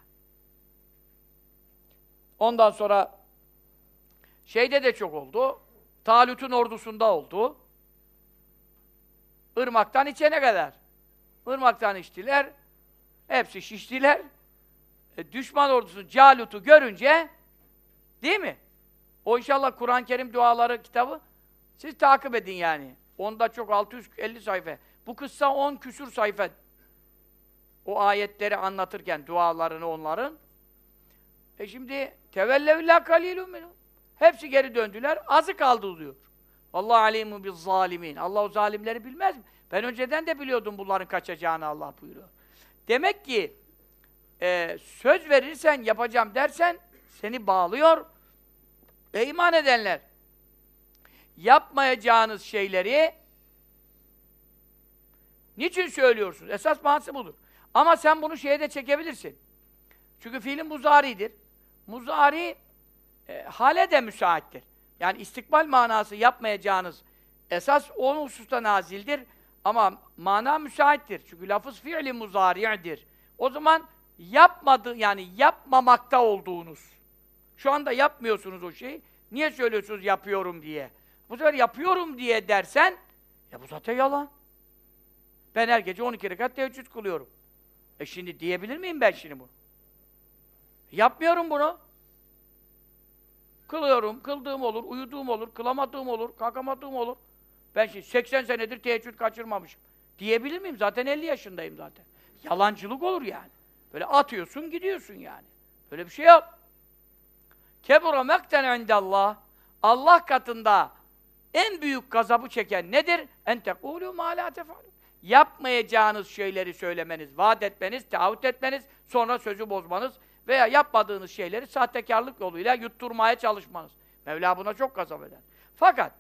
Ondan sonra şeyde de çok oldu, Talut'un ordusunda oldu. Irmaktan içene kadar. Irmaktan içtiler, hepsi şiştiler. Düşman ordusunu, Calut'u görünce, değil mi? O inşallah Kur'an-ı Kerim duaları kitabı, siz takip edin yani. Onda çok 650 sayfa. Bu kıssa 10 küsur sayfa. O ayetleri anlatırken, dualarını onların. Şimdi, tevellevillâ kalîlûn minhum. Hepsi geri döndüler, azı kaldı diyor. Allahu alîmû bizzâlimîn. Allah o zalimleri bilmez mi? Ben önceden de biliyordum bunların kaçacağını Allah buyuruyor. Demek ki söz verirsen, yapacağım dersen seni bağlıyor. İman edenler, yapmayacağınız şeyleri niçin söylüyorsunuz? Esas manası budur. Ama sen bunu şeye de çekebilirsin. Çünkü fiilin muzaridir. Muzari hale de müsaittir. Yani istikbal manası yapmayacağınız esas o hususta nazildir. Ama mana müsaittir. Çünkü lafız fiili muzari'dir. O zaman yapmadı yani yapmamakta olduğunuz. Şu anda yapmıyorsunuz o şeyi. Niye söylüyorsunuz yapıyorum diye? Bu sefer yapıyorum diye dersen ya bu zaten yalan. Ben her gece 12 rekat teheccüd kılıyorum. Şimdi diyebilir miyim ben şimdi bunu? Yapmıyorum bunu. Kılıyorum, kıldığım olur, uyuduğum olur, kılamadığım olur, kalkamadığım olur. Ben şimdi 80 senedir teheccüd kaçırmamışım. Diyebilir miyim? Zaten 50 yaşındayım zaten. Yalancılık olur yani. Böyle atıyorsun, gidiyorsun yani. Böyle bir şey yok. Kebura mekten indallah. Allah katında en büyük gazabı çeken nedir? En tekûlû mâ lâ tef'alûn. Yapmayacağınız şeyleri söylemeniz, vaat etmeniz, taahhüt etmeniz, sonra sözü bozmanız veya yapmadığınız şeyleri sahtekarlık yoluyla yutturmaya çalışmanız. Mevla buna çok gazap eder. Fakat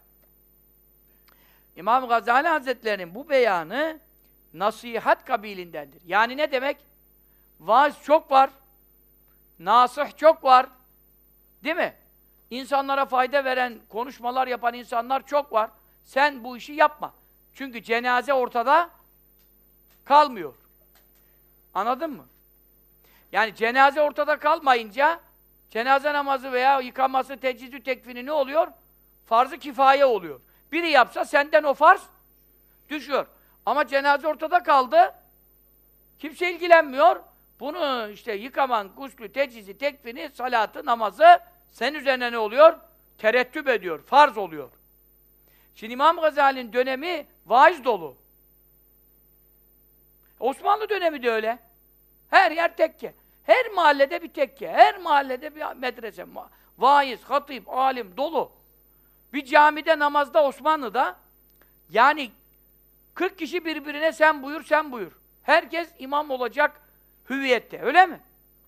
İmam Gazali Hazretleri'nin bu beyanı nasihat kabilindendir. Yani ne demek? Vaaz çok var, nasih çok var, değil mi? İnsanlara fayda veren, konuşmalar yapan insanlar çok var. Sen bu işi yapma. Çünkü cenaze ortada kalmıyor. Anladın mı? Yani cenaze ortada kalmayınca cenaze namazı veya yıkaması, tecridü, tekfini ne oluyor? Farz-ı kifaye oluyor. Biri yapsa senden o farz düşüyor. Ama cenaze ortada kaldı. Kimse ilgilenmiyor. Bunu işte yıkaman, guslü, tecrizi, tekfini, salatı, namazı senin üzerine ne oluyor? Terettüp ediyor. Farz oluyor. Şimdi İmam Gazali'nin dönemi vaiz dolu. Osmanlı dönemi de öyle. Her yer tekke. Her mahallede bir tekke. Her mahallede bir medrese. Vaiz, hatip, alim dolu. Bir camide namazda Osmanlı'da yani 40 kişi birbirine sen buyur, sen buyur. Herkes imam olacak hüviyette. Öyle mi?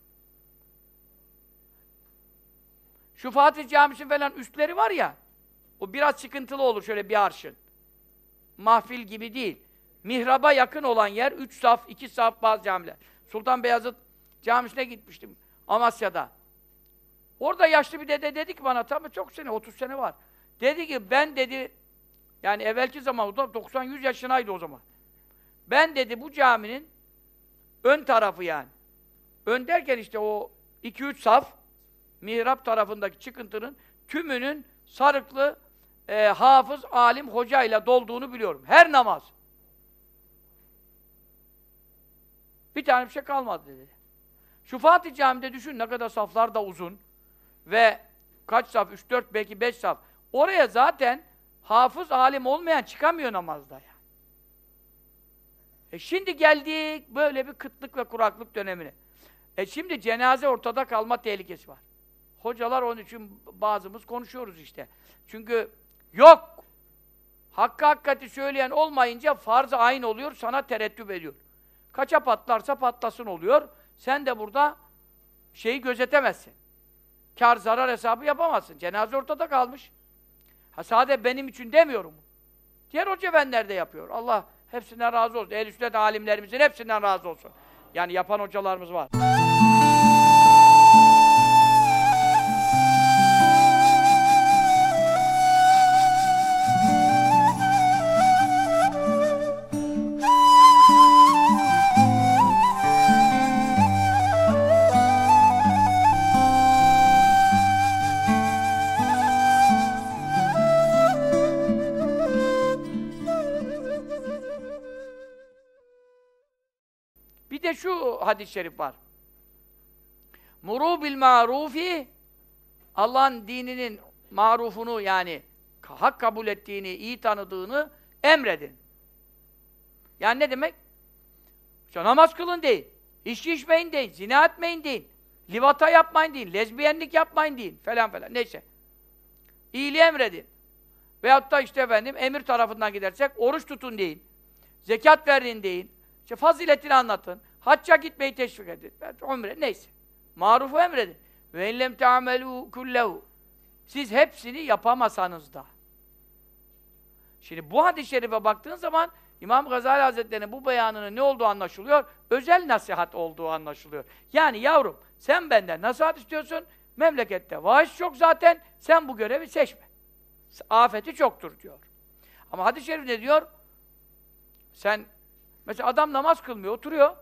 Şu Fatih Camisi falan üstleri var ya, o biraz sıkıntılı olur şöyle bir arşın. Mahfil gibi değil. Mihraba yakın olan yer 3 saf, 2 saf bazı camiler. Sultan Beyazıt Camisi'ne gitmiştim Amasya'da. Orada yaşlı bir dede dedi ki bana, tabii çok sene, 30 sene var. Dedi ki ben dedi, yani evvelki zamanında 90-100 yaşındaydı o zaman. Ben dedi bu caminin ön tarafı yani. Ön derken işte o 2-3 saf mihrap tarafındaki çıkıntının tümünün sarıklı hafız, alim, hocayla dolduğunu biliyorum. Her namaz. Bir tane bir şey kalmadı dedi. Şu Fatih Camii'de düşün ne kadar saflar da uzun ve kaç saf? 3-4 belki 5 saf. Oraya zaten hafız, alim olmayan çıkamıyor namazda yani. Şimdi geldik böyle bir kıtlık ve kuraklık dönemine. Şimdi cenaze ortada kalma tehlikesi var. Hocalar onun için bazımız konuşuyoruz işte. Çünkü yok. Hakkı hakikati söyleyen olmayınca farz-ı ayn oluyor, sana terettüp ediyor. Kaça patlarsa patlasın oluyor. Sen de burada şeyi gözetemezsin. Kar zarar hesabı yapamazsın. Cenaze ortada kalmış. Ha sadece benim için demiyorum. Diğer hoca efendiler de yapıyor. Allah hepsinden razı olsun. Ehl-i sünnet alimlerimizin hepsinden razı olsun. Yani yapan hocalarımız var. Bir de şu hadis-i şerif var. Muru bil marufi, Allah'ın dininin marufunu yani hak kabul ettiğini, iyi tanıdığını emredin. Yani ne demek? İşte namaz kılın deyin, içki içmeyin deyin, zina etmeyin deyin, livata yapmayın deyin, lezbiyenlik yapmayın deyin falan falan neyse. İyiliği emredin. Veyahut da işte efendim emir tarafından gidersek oruç tutun deyin, zekat verin deyin. İşte faziletini anlatın. Hacca gitmeyi teşvik edin. Umre, neyse. Marufu emredin. Ve ellem te'amelû kullehu. Siz hepsini yapamasanız da. Şimdi bu hadis-i şerife baktığın zaman İmam Gazali Hazretleri'nin bu beyanının ne olduğu anlaşılıyor? Özel nasihat olduğu anlaşılıyor. Yani yavrum sen benden nasihat istiyorsun, memlekette vaiz çok zaten, sen bu görevi seçme. Afeti çoktur diyor. Ama hadis-i şerif ne diyor? Sen mesela adam namaz kılmıyor, oturuyor.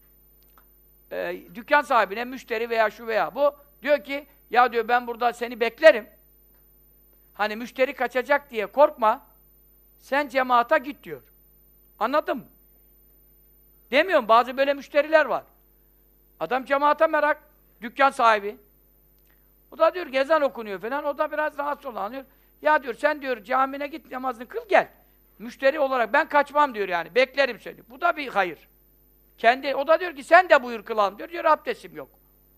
Dükkan sahibine, müşteri veya şu veya bu diyor ki, ya diyor ben burada seni beklerim. Hani müşteri kaçacak diye korkma. Sen cemaata git diyor. Anladın mı? Demiyorum, bazı böyle müşteriler var. Adam cemaate merak, dükkan sahibi. O da diyor ezan okunuyor falan, o da biraz rahatsız oluyor. Ya diyor sen diyor camine git, namazını kıl gel. Müşteri olarak ben kaçmam diyor yani, beklerim seni. Bu da bir hayır. O da diyor ki sen de buyur kılalım diyor, abdestim yok.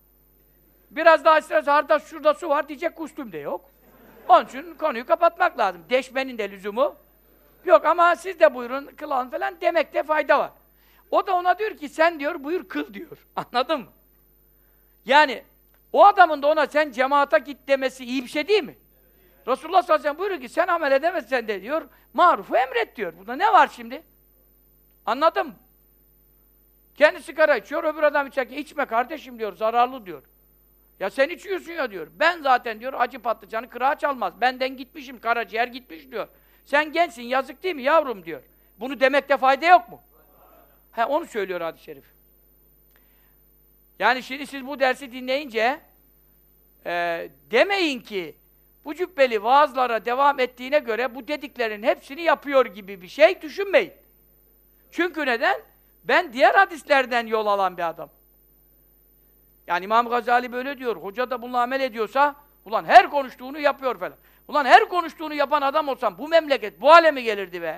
Biraz daha isterse harda şurada su var diyecek, guslüm de yok. Onun için konuyu kapatmak lazım. Deşmenin de lüzumu yok ama siz de buyurun kılalım falan demekte fayda var. O da ona diyor ki sen diyor buyur kıl diyor. Anladın mı? Yani o adamın da ona sen cemaata git demesi iyi bir şey değil mi? Resulullah sallallahu aleyhi ve sellem buyuruyor ki sen amel edemezsen de diyor, marufu emret diyor. Burada ne var şimdi? Anladın mı? Kendi sigara içiyor, öbür adam içerken içme kardeşim diyor, zararlı diyor. Ya sen içiyorsun ya diyor. Ben zaten diyor acı patlıcanı kırağa çalmaz. Benden gitmişim, karaciğer gitmiş diyor. Sen gençsin, yazık değil mi yavrum diyor. Bunu demekte fayda yok mu? Onu söylüyor hadis-i şerif. Yani şimdi siz bu dersi dinleyince demeyin ki bu cübbeli vaazlara devam ettiğine göre bu dediklerin hepsini yapıyor gibi bir şey düşünmeyin. Çünkü neden? Ben diğer hadislerden yol alan bir adam. Yani İmam Gazali böyle diyor. Hoca da bununla amel ediyorsa ulan her konuştuğunu yapıyor falan. Ulan her konuştuğunu yapan adam olsam bu memleket bu hale mi gelirdi be?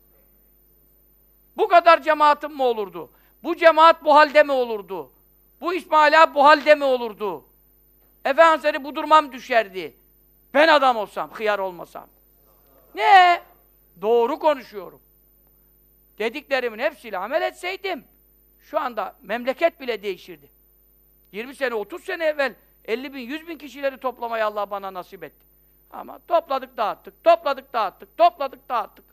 Bu kadar cemaatim mi olurdu? Bu cemaat bu halde mi olurdu? Bu İsmail bu halde mi olurdu? Efendimiz bu durmam düşerdi. Ben adam olsam, hıyar olmasam. Ne? Doğru konuşuyorum. Dediklerimin hepsiyle amel etseydim, şu anda memleket bile değişirdi. 20 sene, 30 sene evvel 50 bin, 100 bin kişileri toplamayı Allah bana nasip etti. Ama topladık, dağıttık, topladık, dağıttık, topladık, dağıttık.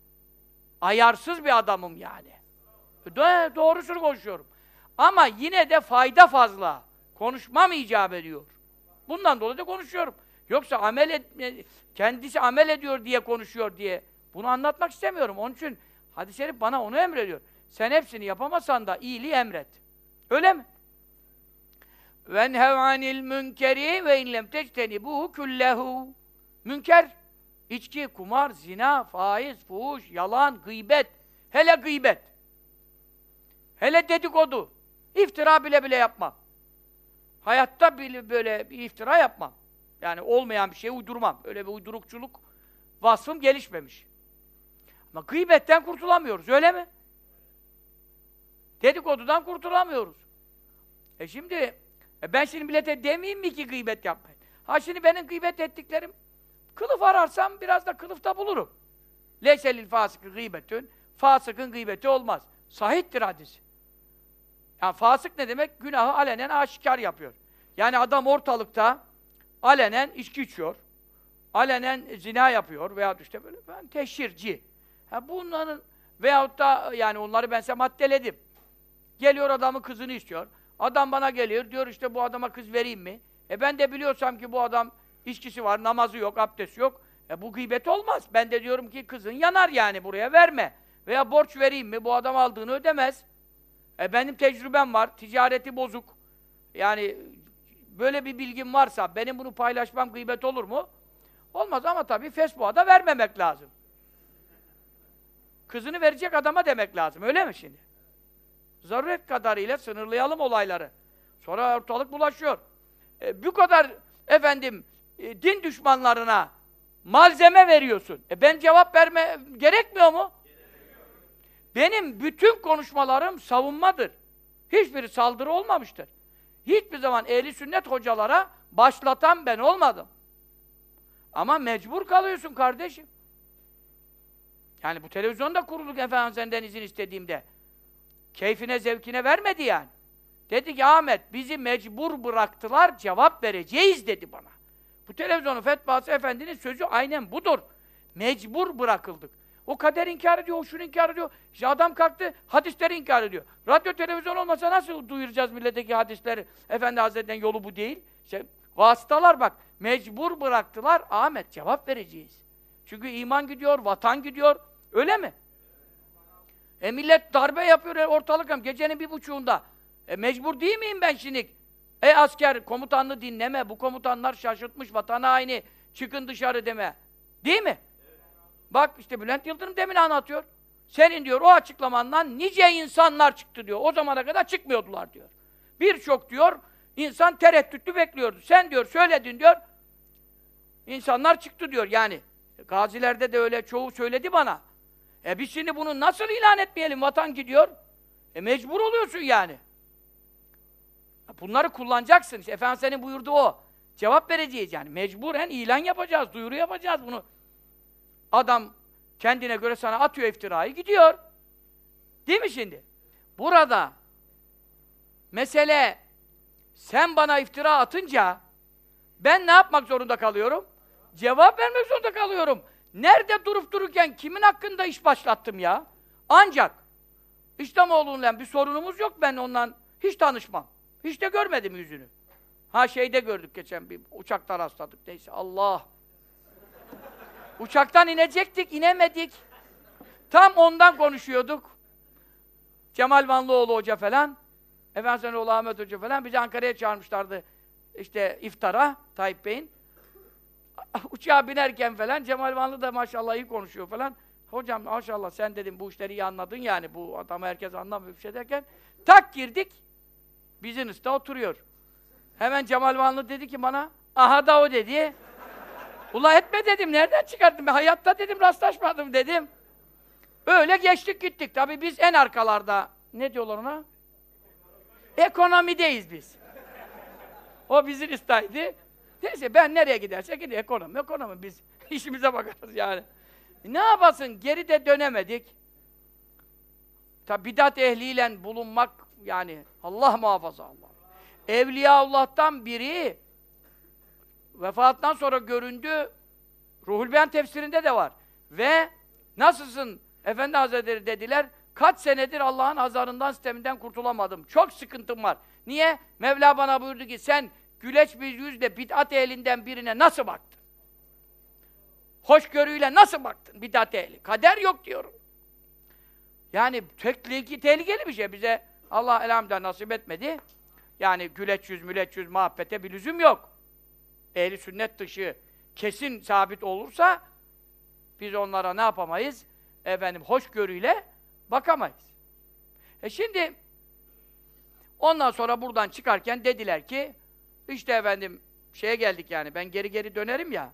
Ayarsız bir adamım yani. Doğrusunu konuşuyorum. Ama yine de fayda fazla. Konuşmam icap ediyor. Bundan dolayı da konuşuyorum. Yoksa kendisi amel ediyor diye konuşuyor diye bunu anlatmak istemiyorum. Onun için hadis-i şerif bana onu emrediyor. Sen hepsini yapamasan da iyiliği emret. Öyle mi? وَنْهَوْ عَنِ الْمُنْكَرِ وَاِنْ لَمْ تَجْتَنِبُهُ كُلَّهُ Münker, içki, kumar, zina, faiz, fuhuş, yalan, gıybet. Hele gıybet. Hele dedikodu. İftira bile yapmam. Hayatta bile böyle bir iftira yapmam. Yani olmayan bir şey uydurmam. Öyle bir uydurukçuluk vasfım gelişmemiş. Ama gıybetten kurtulamıyoruz, öyle mi? Dedikodudan kurtulamıyoruz. Şimdi, ben şimdi millete demeyeyim mi ki gıybet yapmayın? Ha şimdi benim gıybet ettiklerim, kılıf ararsam biraz da kılıfta bulurum. Leyselil fasıkı gıybetün, fasıkın gıybeti olmaz. Sahihtir hadis. Yani fasık ne demek? Günahı alenen aşikar yapıyor. Yani adam ortalıkta alenen içki içiyor, alenen zina yapıyor veya işte böyle teşhirci. Ha bunların veyahut da yani onları ben size maddeledim. Geliyor adamın kızını istiyor. Adam bana geliyor, diyor işte bu adama kız vereyim mi? Ben de biliyorsam ki bu adam içkisi var, namazı yok, abdesti yok. Bu gıybet olmaz. Ben de diyorum ki kızın yanar yani buraya verme. Veya borç vereyim mi? Bu adam aldığını ödemez. Benim tecrübem var, ticareti bozuk. Yani böyle bir bilgim varsa benim bunu paylaşmam gıybet olur mu? Olmaz ama tabii Facebook'a da vermemek lazım. Kızını verecek adama demek lazım, öyle mi şimdi? Zaruret kadarıyla sınırlayalım olayları. Sonra ortalık bulaşıyor. Bu kadar din düşmanlarına malzeme veriyorsun. Ben cevap verme gerekmiyor mu? Benim bütün konuşmalarım savunmadır. Hiçbiri saldırı olmamıştır. Hiçbir zaman ehli sünnet hocalara başlatan ben olmadım. Ama mecbur kalıyorsun kardeşim. Yani bu televizyonda kurulduk efendim senden izin istediğimde. Keyfine, zevkine vermedi yani. Dedi ki Ahmet bizi mecbur bıraktılar, cevap vereceğiz dedi bana. Bu televizyonun fetvası efendinin sözü aynen budur. Mecbur bırakıldık. O kader inkar ediyor, o şunu inkar ediyor. İşte adam kalktı, hadisleri inkar ediyor. Radyo, televizyon olmasa nasıl duyuracağız milletteki hadisleri? Efendi Hazretleri'nin yolu bu değil. İşte vasıtalar bak, mecbur bıraktılar, Ahmet cevap vereceğiz. Çünkü iman gidiyor, vatan gidiyor, öyle mi? Millet darbe yapıyor ortalık gecenin 1.30'unda. Mecbur değil miyim ben şimdi? Asker, komutanını dinleme, bu komutanlar şaşırtmış vatan haini, çıkın dışarı deme. Değil mi? Bak işte Bülent Yıldırım demin anlatıyor. Senin diyor o açıklamandan nice insanlar çıktı diyor. O zamana kadar çıkmıyordular diyor. Birçok diyor insan tereddütlü bekliyordu. Sen diyor söyledin diyor. İnsanlar çıktı diyor yani. Gazilerde de öyle çoğu söyledi bana. Biz şimdi bunu nasıl ilan etmeyelim? Vatan gidiyor. Mecbur oluyorsun yani. Bunları kullanacaksın. İşte Efendimiz'in buyurduğu o. Cevap vereceğiz yani. Mecburen ilan yapacağız, duyuru yapacağız bunu. Adam kendine göre sana atıyor iftirayı, gidiyor. Değil mi şimdi? Burada mesele sen bana iftira atınca ben ne yapmak zorunda kalıyorum? Cevap vermek zorunda kalıyorum. Nerede durup dururken kimin hakkında iş başlattım ya? Ancak İslamoğlu'yla bir sorunumuz yok, ben ondan hiç tanışmam. Hiç de görmedim yüzünü. Ha şeyde gördük geçen bir uçakta rastladık neyse Allah. Uçaktan inecektik, inemedik. Tam ondan konuşuyorduk. Cemal Vanlıoğlu Hoca falan. Efendimiz Ahmet Hoca falan bizi Ankara'ya çağırmışlardı. İşte iftara, Tayyip Bey'in. Uçağa binerken falan, Cemal Vanlı da maşallah iyi konuşuyor falan. Hocam maşallah sen dedim bu işleri iyi anladın yani, bu adamı herkes anlamıyor bir şey derken. Tak girdik, business'ta oturuyor. Hemen Cemal Vanlı dedi ki bana, aha da o dedi. Ula etme dedim, nereden çıkarttın? Ben hayatta dedim rastlaşmadım dedim. Öyle geçtik gittik. Tabii biz en arkalarda, ne diyorlar ona? Ekonomideyiz biz. O business'taydı. Neyse ben nereye gidersek gidiyor, ekonomi biz işimize bakarız yani. Ne yapasın, geri de dönemedik. Tabi bidat ehliyle bulunmak yani Allah muhafaza Allah. Evliyaullah'tan biri vefatından sonra göründü. Ruhul Beyan tefsirinde de var. Ve nasılsın Efendi Hazretleri dediler. Kaç senedir Allah'ın azarından, sisteminden kurtulamadım. Çok sıkıntım var. Niye? Mevla bana buyurdu ki sen güleç bir yüzle bid'at ehlinden birine nasıl baktın? Hoşgörüyle nasıl baktın bid'at ehli? Kader yok diyorum. Yani tehlikeli bir şey. Bize Allah elhamdülillah nasip etmedi. Yani güleç yüz, müleç yüz muhabbete bir lüzum yok. Ehli sünnet dışı kesin sabit olursa biz onlara ne yapamayız? Efendim hoşgörüyle bakamayız. Şimdi ondan sonra buradan çıkarken dediler ki işte efendim şeye geldik yani ben geri dönerim ya.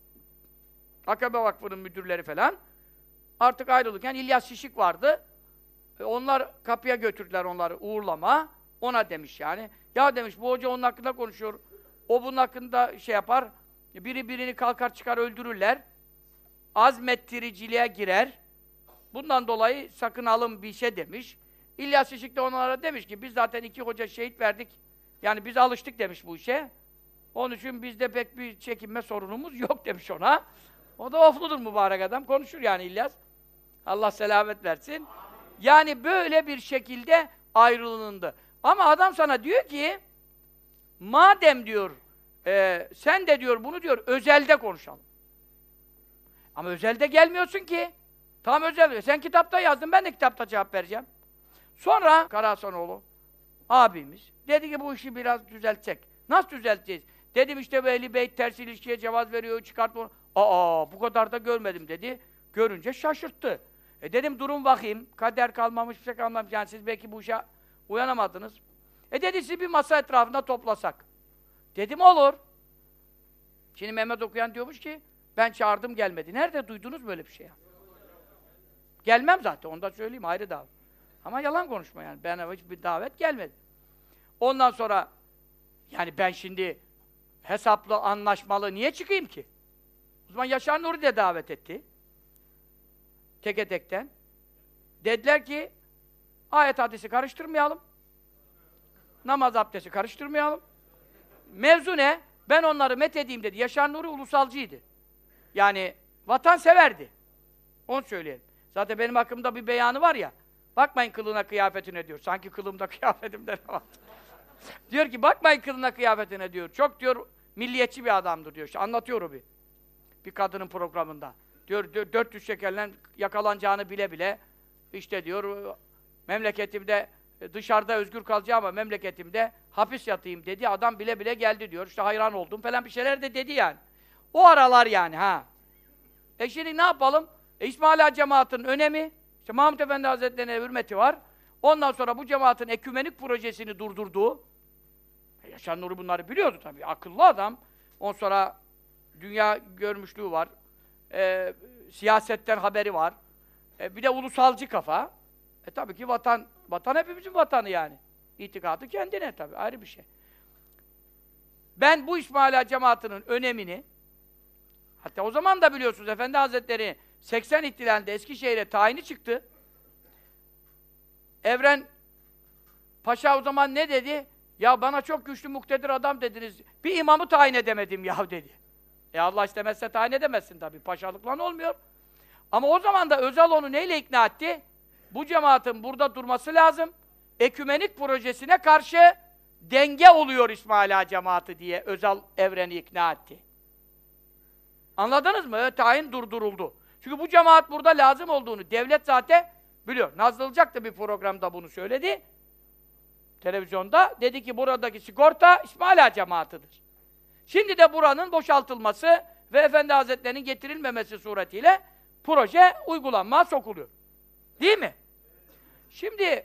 Akabe Vakfı'nın müdürleri falan artık ayrılırken İlyas Şişik vardı. Onlar kapıya götürdüler onları uğurlama. Ona demiş yani. Ya demiş bu hoca onun hakkında konuşuyor. O bunun hakkında şey yapar. Biri birini kalkar çıkar öldürürler. Azmettiriciliğe girer. Bundan dolayı sakın alın bir şey demiş. İlyas Şişik de onlara demiş ki biz zaten 2 hoca şehit verdik. Yani biz alıştık demiş bu işe. Onun için bizde pek bir çekinme sorunumuz yok demiş ona. O da ofludur mübarek adam. Konuşur yani İlyas. Allah selamet versin. Yani böyle bir şekilde ayrılındı. Ama adam sana diyor ki madem diyor sen de diyor bunu diyor özelde konuşalım. Ama özelde gelmiyorsun ki. Tam özelde. Sen kitapta yazdın, ben de kitapta cevap vereceğim. Sonra Karahasanoğlu abimiz dedi ki bu işi biraz düzeltecek. Nasıl düzelteceğiz? Dedim işte bu Ehl-i Beyt ters ilişkiye cevaz veriyor, çıkartma. Bu kadar da görmedim dedi. Görünce şaşırttı. Dedim durun bakayım. Kader kalmamış, bir şey kalmamış. Yani siz belki bu işe uyanamadınız. Dedi sizi bir masa etrafında toplasak. Dedim olur. Şimdi Mehmet Okuyan diyormuş ki ben çağırdım gelmedi. Nerede duydunuz böyle bir şey ya? Gelmem zaten, onu da söyleyeyim, ayrı davet. Ama yalan konuşma yani, bana hiçbir davet gelmedi. Ondan sonra, yani ben şimdi hesaplı, anlaşmalı niye çıkayım ki? O zaman Yaşar Nuri de davet etti. Teke tekten. Dediler ki, ayet hadisi karıştırmayalım. Namaz abdesti karıştırmayalım. Mevzu ne? Ben onları methedeyim dedi. Yaşar Nuri ulusalcıydı. Yani vatanseverdi. Onu söyleyelim. Zaten benim hakkımda bir beyanı var ya, bakmayın kılığına kıyafetine diyor. Sanki kılımda kıyafetimde ne var? Diyor ki bakmayın kılığına kıyafetine diyor. Çok diyor milliyetçi bir adamdır diyor. İşte anlatıyor o bir kadının programında. Diyor 400 şekerle yakalanacağını bile bile işte diyor memleketimde dışarıda özgür kalacağım ama memleketimde hapis yatayım dedi. Adam bile bile geldi diyor. İşte hayran oldum falan bir şeyler de dedi yani. O aralar yani ha. Şimdi ne yapalım? İsmaila cemaatinin önemi, işte Mahmud Efendi Hazretleri'ne hürmeti var. Ondan sonra bu cemaatin ekümenik projesini durdurduğu, Yaşar Nuri bunları biliyordu tabii, akıllı adam. Ondan sonra dünya görmüşlüğü var, siyasetten haberi var, bir de ulusalcı kafa. Tabii ki vatan hepimizin vatanı yani. İtikadı kendine tabii, ayrı bir şey. Ben bu İsmaila cemaatinin önemini, hatta o zaman da biliyorsunuz Efendi Hazretleri 80 ihtilalinde Eskişehir'e tayini çıktı. Evren Paşa o zaman ne dedi? Ya bana çok güçlü muktedir adam dediniz. Bir imamı tayin edemedim ya dedi. Allah istemezse tayin edemezsin tabii. Paşalıkla olmuyor. Ama o zaman da Özal onu neyle ikna etti? Bu cemaatin burada durması lazım. Ekümenik projesine karşı denge oluyor İsmaila cemaati diye Özal Evren'i ikna etti. Anladınız mı? Tayin durduruldu. Çünkü bu cemaat burada lazım olduğunu devlet zaten biliyor. Nazlı Ilıcak da bir programda bunu söyledi. televizyonda. Dedi ki buradaki sigorta İsmaila cemaatıdır. Şimdi de buranın boşaltılması ve Efendi Hazretleri'nin getirilmemesi suretiyle proje uygulanmaya sokuluyor. Değil mi? Şimdi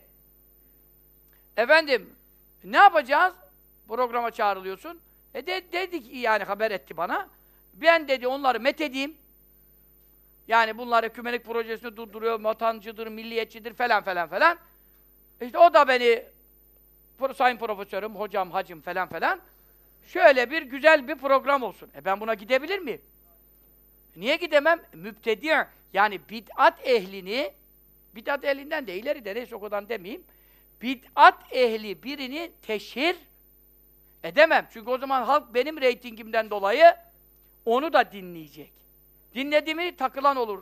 efendim ne yapacağız? Programa çağrılıyorsun. Dedi ki yani haber etti bana. Ben dedi onları methedeyim. Yani bunlar ekümenik projesini durduruyor, vatancıdır, milliyetçidir falan falan falan. İşte o da beni sayın profesörüm, hocam, hacım falan falan. Şöyle bir güzel bir program olsun. Ben buna gidebilir miyim? Niye gidemem? Mübtedi' yani bid'at ehlini, bid'at ehlinden de ileri de neyse o kadar demeyeyim. Bid'at ehli birini teşhir edemem. Çünkü o zaman halk benim reytingimden dolayı onu da dinleyecek. Dinlediğimi takılan olur.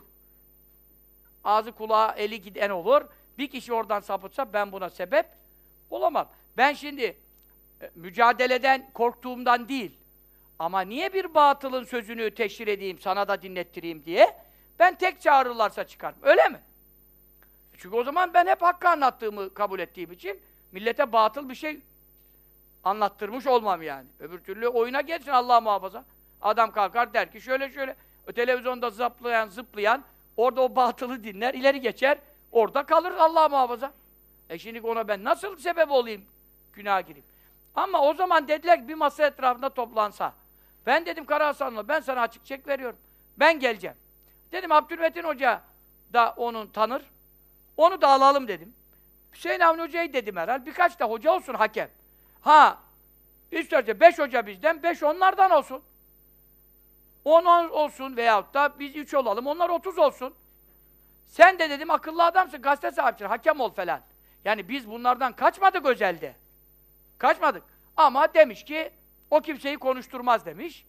Ağzı kulağı eli giden olur. Bir kişi oradan sapıtsa ben buna sebep olamam. Ben şimdi mücadeleden korktuğumdan değil. Ama niye bir batılın sözünü teşhir edeyim, sana da dinlettireyim diye ben tek çağırırlarsa çıkarım. Öyle mi? Çünkü o zaman ben hep hakkı anlattığımı kabul ettiğim için millete batıl bir şey anlattırmış olmam yani. Öbür türlü oyuna gelsin Allah muhafaza. Adam kalkar der ki şöyle şöyle. Televizyonda zıplayan orada o batılı dinler, ileri geçer. Orada kalır Allah muhafaza. Şimdi ona ben nasıl sebep olayım? Günah gireyim. Ama o zaman dediler ki bir masa etrafında toplansa. Ben dedim Kara Hasan'la ben sana açık çek veriyorum. Ben geleceğim. Dedim Abdülmetin Hoca da onun tanır. Onu da alalım dedim. Hüseyin Avni Hoca'yı dedim herhal. Birkaç da hoca olsun hakem. Ha, isterse 5 hoca bizden, 5 onlardan olsun. 10 olsun veyahut da biz 3 olalım, onlar 30 olsun. Sen de dedim akıllı adamsın, gazete sahipsin, hakem ol falan. Yani biz bunlardan kaçmadık özelde. Kaçmadık. Ama demiş ki, o kimseyi konuşturmaz demiş.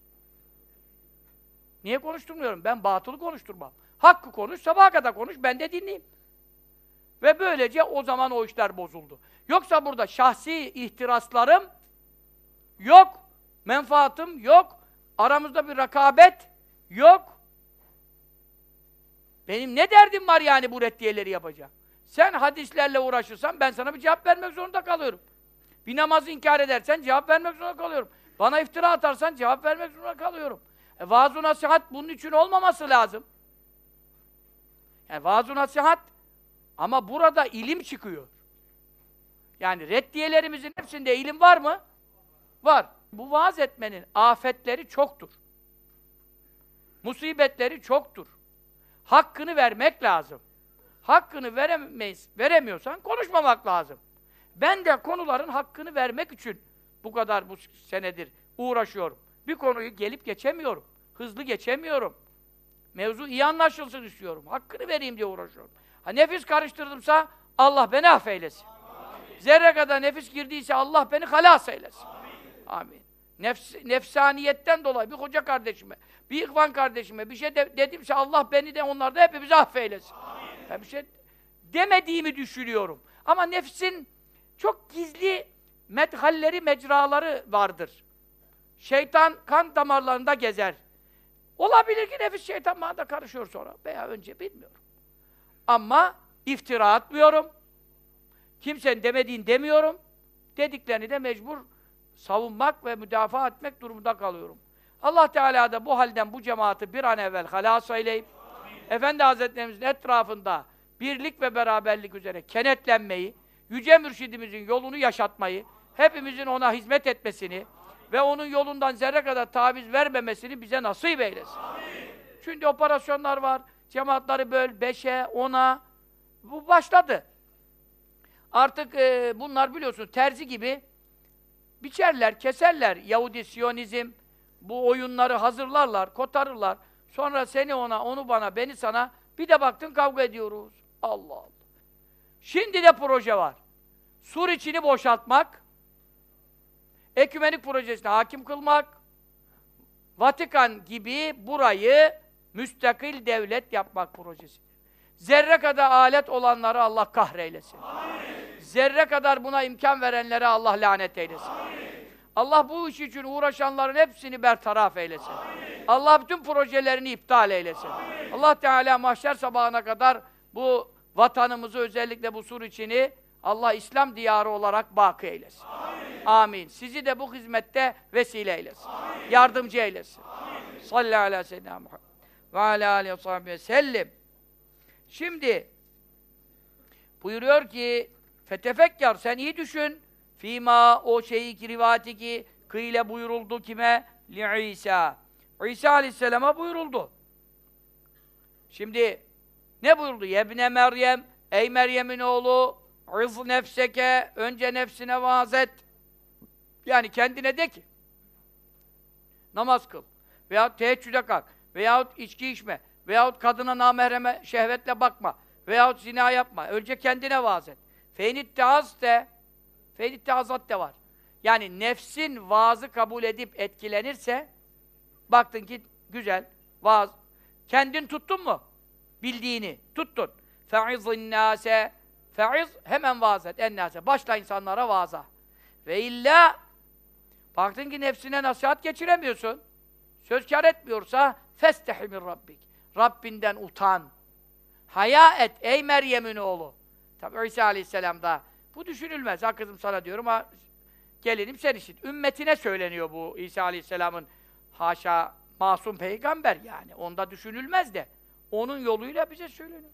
Niye konuşturmuyorum? Ben batılı konuşturmam. Hakkı konuş, sabaha kadar konuş, ben de dinleyeyim. Ve böylece o zaman o işler bozuldu. Yoksa burada şahsi ihtiraslarım yok, menfaatım yok, aramızda bir rekabet yok. Benim ne derdim var yani bu reddiyeleri yapacağım? Sen hadislerle uğraşırsan ben sana bir cevap vermek zorunda kalıyorum. Bir namazı inkar edersen cevap vermek zorunda kalıyorum. Bana iftira atarsan cevap vermek zorunda kalıyorum. Vaaz-ı nasihat bunun için olmaması lazım. Yani vaaz-ı nasihat ama burada ilim çıkıyor. Yani reddiyelerimizin hepsinde ilim var mı? Var. Bu vaaz etmenin afetleri çoktur. Musibetleri çoktur. Hakkını vermek lazım. Hakkını veremiyorsan konuşmamak lazım. Ben de konuların hakkını vermek için bu kadar bu senedir uğraşıyorum. Bir konuyu gelip geçemiyorum. Hızlı geçemiyorum. Mevzu iyi anlaşılsın istiyorum. Hakkını vereyim diye uğraşıyorum. Ha nefis karıştırdımsa Allah beni affeylesin. Amin. Zerre kadar nefis girdiyse Allah beni halas eylesin. Amin. Nefsaniyetten dolayı bir hoca kardeşime, bir ihvan kardeşime bir şey dedimse Allah beni de onlar da hepimizi affeylesin. Amin. Ben bir şey demediğimi düşünüyorum. Ama nefsin çok gizli medhalleri, mecraları vardır. Şeytan kan damarlarında gezer. Olabilir ki nefis şeytan bana da karışıyor sonra veya önce bilmiyorum. Ama iftira atmıyorum. Kimsenin demediğini demiyorum. Dediklerini de mecbur savunmak ve müdafaa etmek durumunda kalıyorum. Allah Teala da bu halden bu cemaati bir an evvel halas eyleyip Efendi Hazretlerimizin etrafında birlik ve beraberlik üzere kenetlenmeyi, Yüce Mürşidimizin yolunu yaşatmayı, hepimizin ona hizmet etmesini ve onun yolundan zerre kadar taviz vermemesini bize nasip eylesin. Amin. Çünkü operasyonlar var, cemaatleri böl, 5'e, 10'a, bu başladı. Artık bunlar biliyorsunuz terzi gibi biçerler, keserler. Yahudi, Siyonizm, bu oyunları hazırlarlar, kotarırlar. Sonra seni ona, onu bana, beni sana, bir de baktın kavga ediyoruz. Allah Allah. Şimdi de proje var. Sur içini boşaltmak, ekümenik projesine hakim kılmak, Vatikan gibi burayı müstakil devlet yapmak projesi. Zerre kadar alet olanları Allah kahreylesin. Amin. Zerre kadar buna imkan verenlere Allah lanet eylesin. Amin. Allah bu iş için uğraşanların hepsini bertaraf eylesin. Amin. Allah bütün projelerini iptal eylesin. Amin. Allah Teala mahşer sabahına kadar bu vatanımızı özellikle bu sur içini Allah İslam diyarı olarak baki eylesin. Amin. Amin. Sizi de bu hizmette vesile eylesin. Amin. Yardımcı eylesin. Sallallahu aleyhi ve sellem ve alâ aleyhi ve sahbihi sellem. Şimdi buyuruyor ki fetefekkar, sen iyi düşün. Fîmâ, o şeyi ki rivayeti ki kıyle buyuruldu kime? Li İsa. İsa aleyhisselama buyuruldu. Şimdi ne buyurdu? Yebne Meryem, ey Meryem'in oğlu, İz nefseke, önce nefsine vaaz et. Yani kendine de ki, namaz kıl, veyahut teheccüde kalk, veyahut içki içme, veyahut kadına namahreme şehvetle bakma, veyahut zina yapma. Önce kendine vaaz et. Feynitteaz de, feynitteazat de var. Yani nefsin vaazı kabul edip etkilenirse, baktın ki güzel, vaaz, kendin tuttun mu? Bildiğini tuttun. Fe'izin nâse, fe'iz, hemen vaaz et, ennâse. Başla insanlara vaaza. Ve illa, baktın ki nefsine nasihat geçiremiyorsun, söz kâr etmiyorsa, festehi min rabbik. Rabbinden utan. Haya et ey Meryem'in oğlu. Tabi İsa aleyhisselam da, bu düşünülmez. Ha kızım sana diyorum ama gelinim sen işit. Ümmetine söyleniyor bu İsa aleyhisselamın haşa masum peygamber yani. Onda düşünülmez de. Onun yoluyla bize söyleniyor.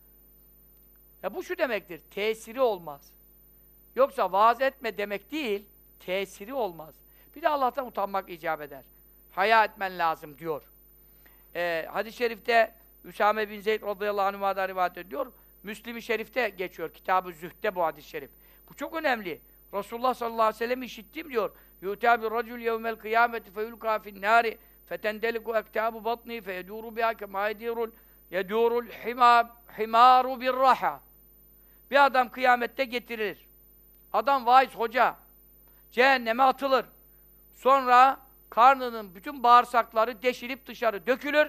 Ya bu şu demektir, tesiri olmaz. Yoksa vaaz etme demek değil, tesiri olmaz. Bir de Allah'tan utanmak icap eder. Haya etmen lazım diyor. Hadis-i şerifte Üsame bin Zeyd radıyallahu anh'a'dan rivayet ediyor. Müslim-i Şerif'te geçiyor. Kitab-ı Zühd'de bu hadis-i şerif. Bu çok önemli. Resulullah sallallahu aleyhi ve sellem işittim diyor. Yu'tâ bir racul yevmel kıyameti feyulkâ finnâri fetendeliku ektâbu batni feyedûru biha kemâ yedûrul himâru birraha. Bir adam kıyamette getirilir. Adam vaiz hoca. Cehenneme atılır. Sonra karnının bütün bağırsakları deşilip dışarı dökülür.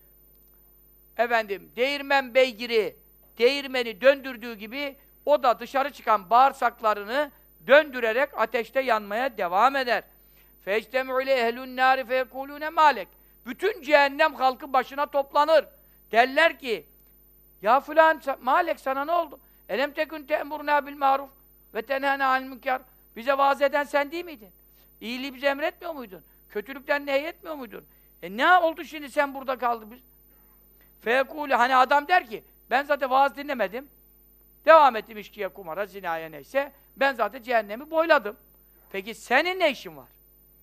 Efendim, değirmen beygiri değirmeni döndürdüğü gibi o da dışarı çıkan bağırsaklarını döndürerek ateşte yanmaya devam eder. فَاَجْتَمُعُ اِلَى اَهْلُ النَّارِ فَيَقُولُونَ مَالَكَ. Bütün cehennem halkı başına toplanır. Derler ki, ya filan, malek sana ne oldu? Elem tekun te'murna bil maruf ve tenhâne anil münker. Bize vaaz eden sen değil miydin? İyiliği bize emretmiyor muydun? Kötülükten nehyetmiyor muydun? Ne oldu şimdi sen burada kaldın biz? Feyekûlü, hani adam der ki, ben zaten vaaz dinlemedim. Devam ettim içkiye, kumara, zinaya neyse. Ben zaten cehennemi boyladım. Peki senin ne işin var?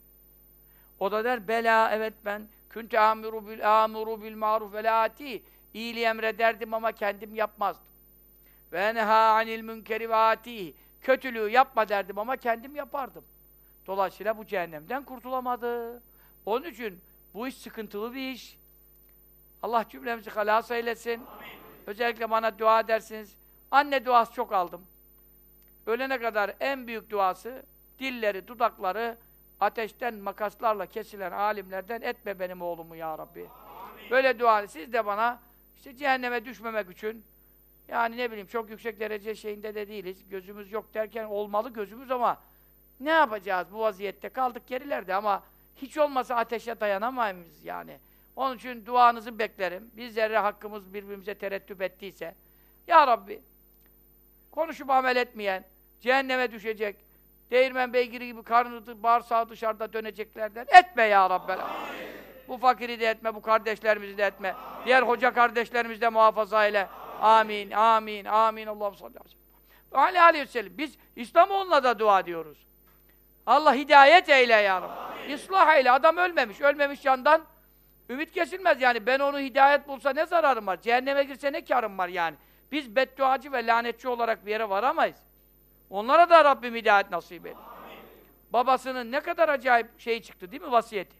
O da der, bela, evet ben kuntu amuru bil maruf ve la ati. İyiliği emrederdim ama kendim yapmazdım. Ve enhâ anil münkeri ve ati. Kötülüğü yapma derdim ama kendim yapardım. Dolayısıyla bu cehennemden kurtulamadı. Onun için bu iş sıkıntılı bir iş. Allah cümlemizi halâs eylesin. Amin. Özellikle bana dua edersiniz. Anne duası çok aldım. Ölene kadar en büyük duası, dilleri, dudakları ateşten makaslarla kesilen alimlerden etme benim oğlumu ya Rabbi. Amin. Böyle dua, siz de bana işte cehenneme düşmemek için, yani ne bileyim çok yüksek derece şeyinde de değiliz, gözümüz yok derken olmalı gözümüz ama ne yapacağız bu vaziyette? Kaldık gerilerde ama hiç olmasa ateşe dayanamayız yani. Onun için duanızı beklerim. Bir zerre hakkımız birbirimize tereddüt ettiyse, ya Rabbi, konuşup amel etmeyen, cehenneme düşecek, değirmen beygiri gibi karnı, bağırsağı dışarıda döneceklerden etme ya Rabbel. Bu fakiri de etme, bu kardeşlerimizi de etme. Amin. Diğer hoca kardeşlerimizi de muhafaza eyle. Amin, amin, amin. Allah'ım sallallahu aleyhi ve sellem. Biz İslamoğlu'na da dua diyoruz. Allah hidayet eyle ya Rabbi. İslah eyle. Adam ölmemiş. Ölmemiş candan ümit kesilmez yani. Ben onu hidayet bulsa ne zararım var? Cehenneme girse ne kârım var yani? Biz bedduacı ve lanetçi olarak bir yere varamayız. Onlara da Rabbim hidayet nasip eyle. Babasının ne kadar acayip şey çıktı değil mi vasiyeti?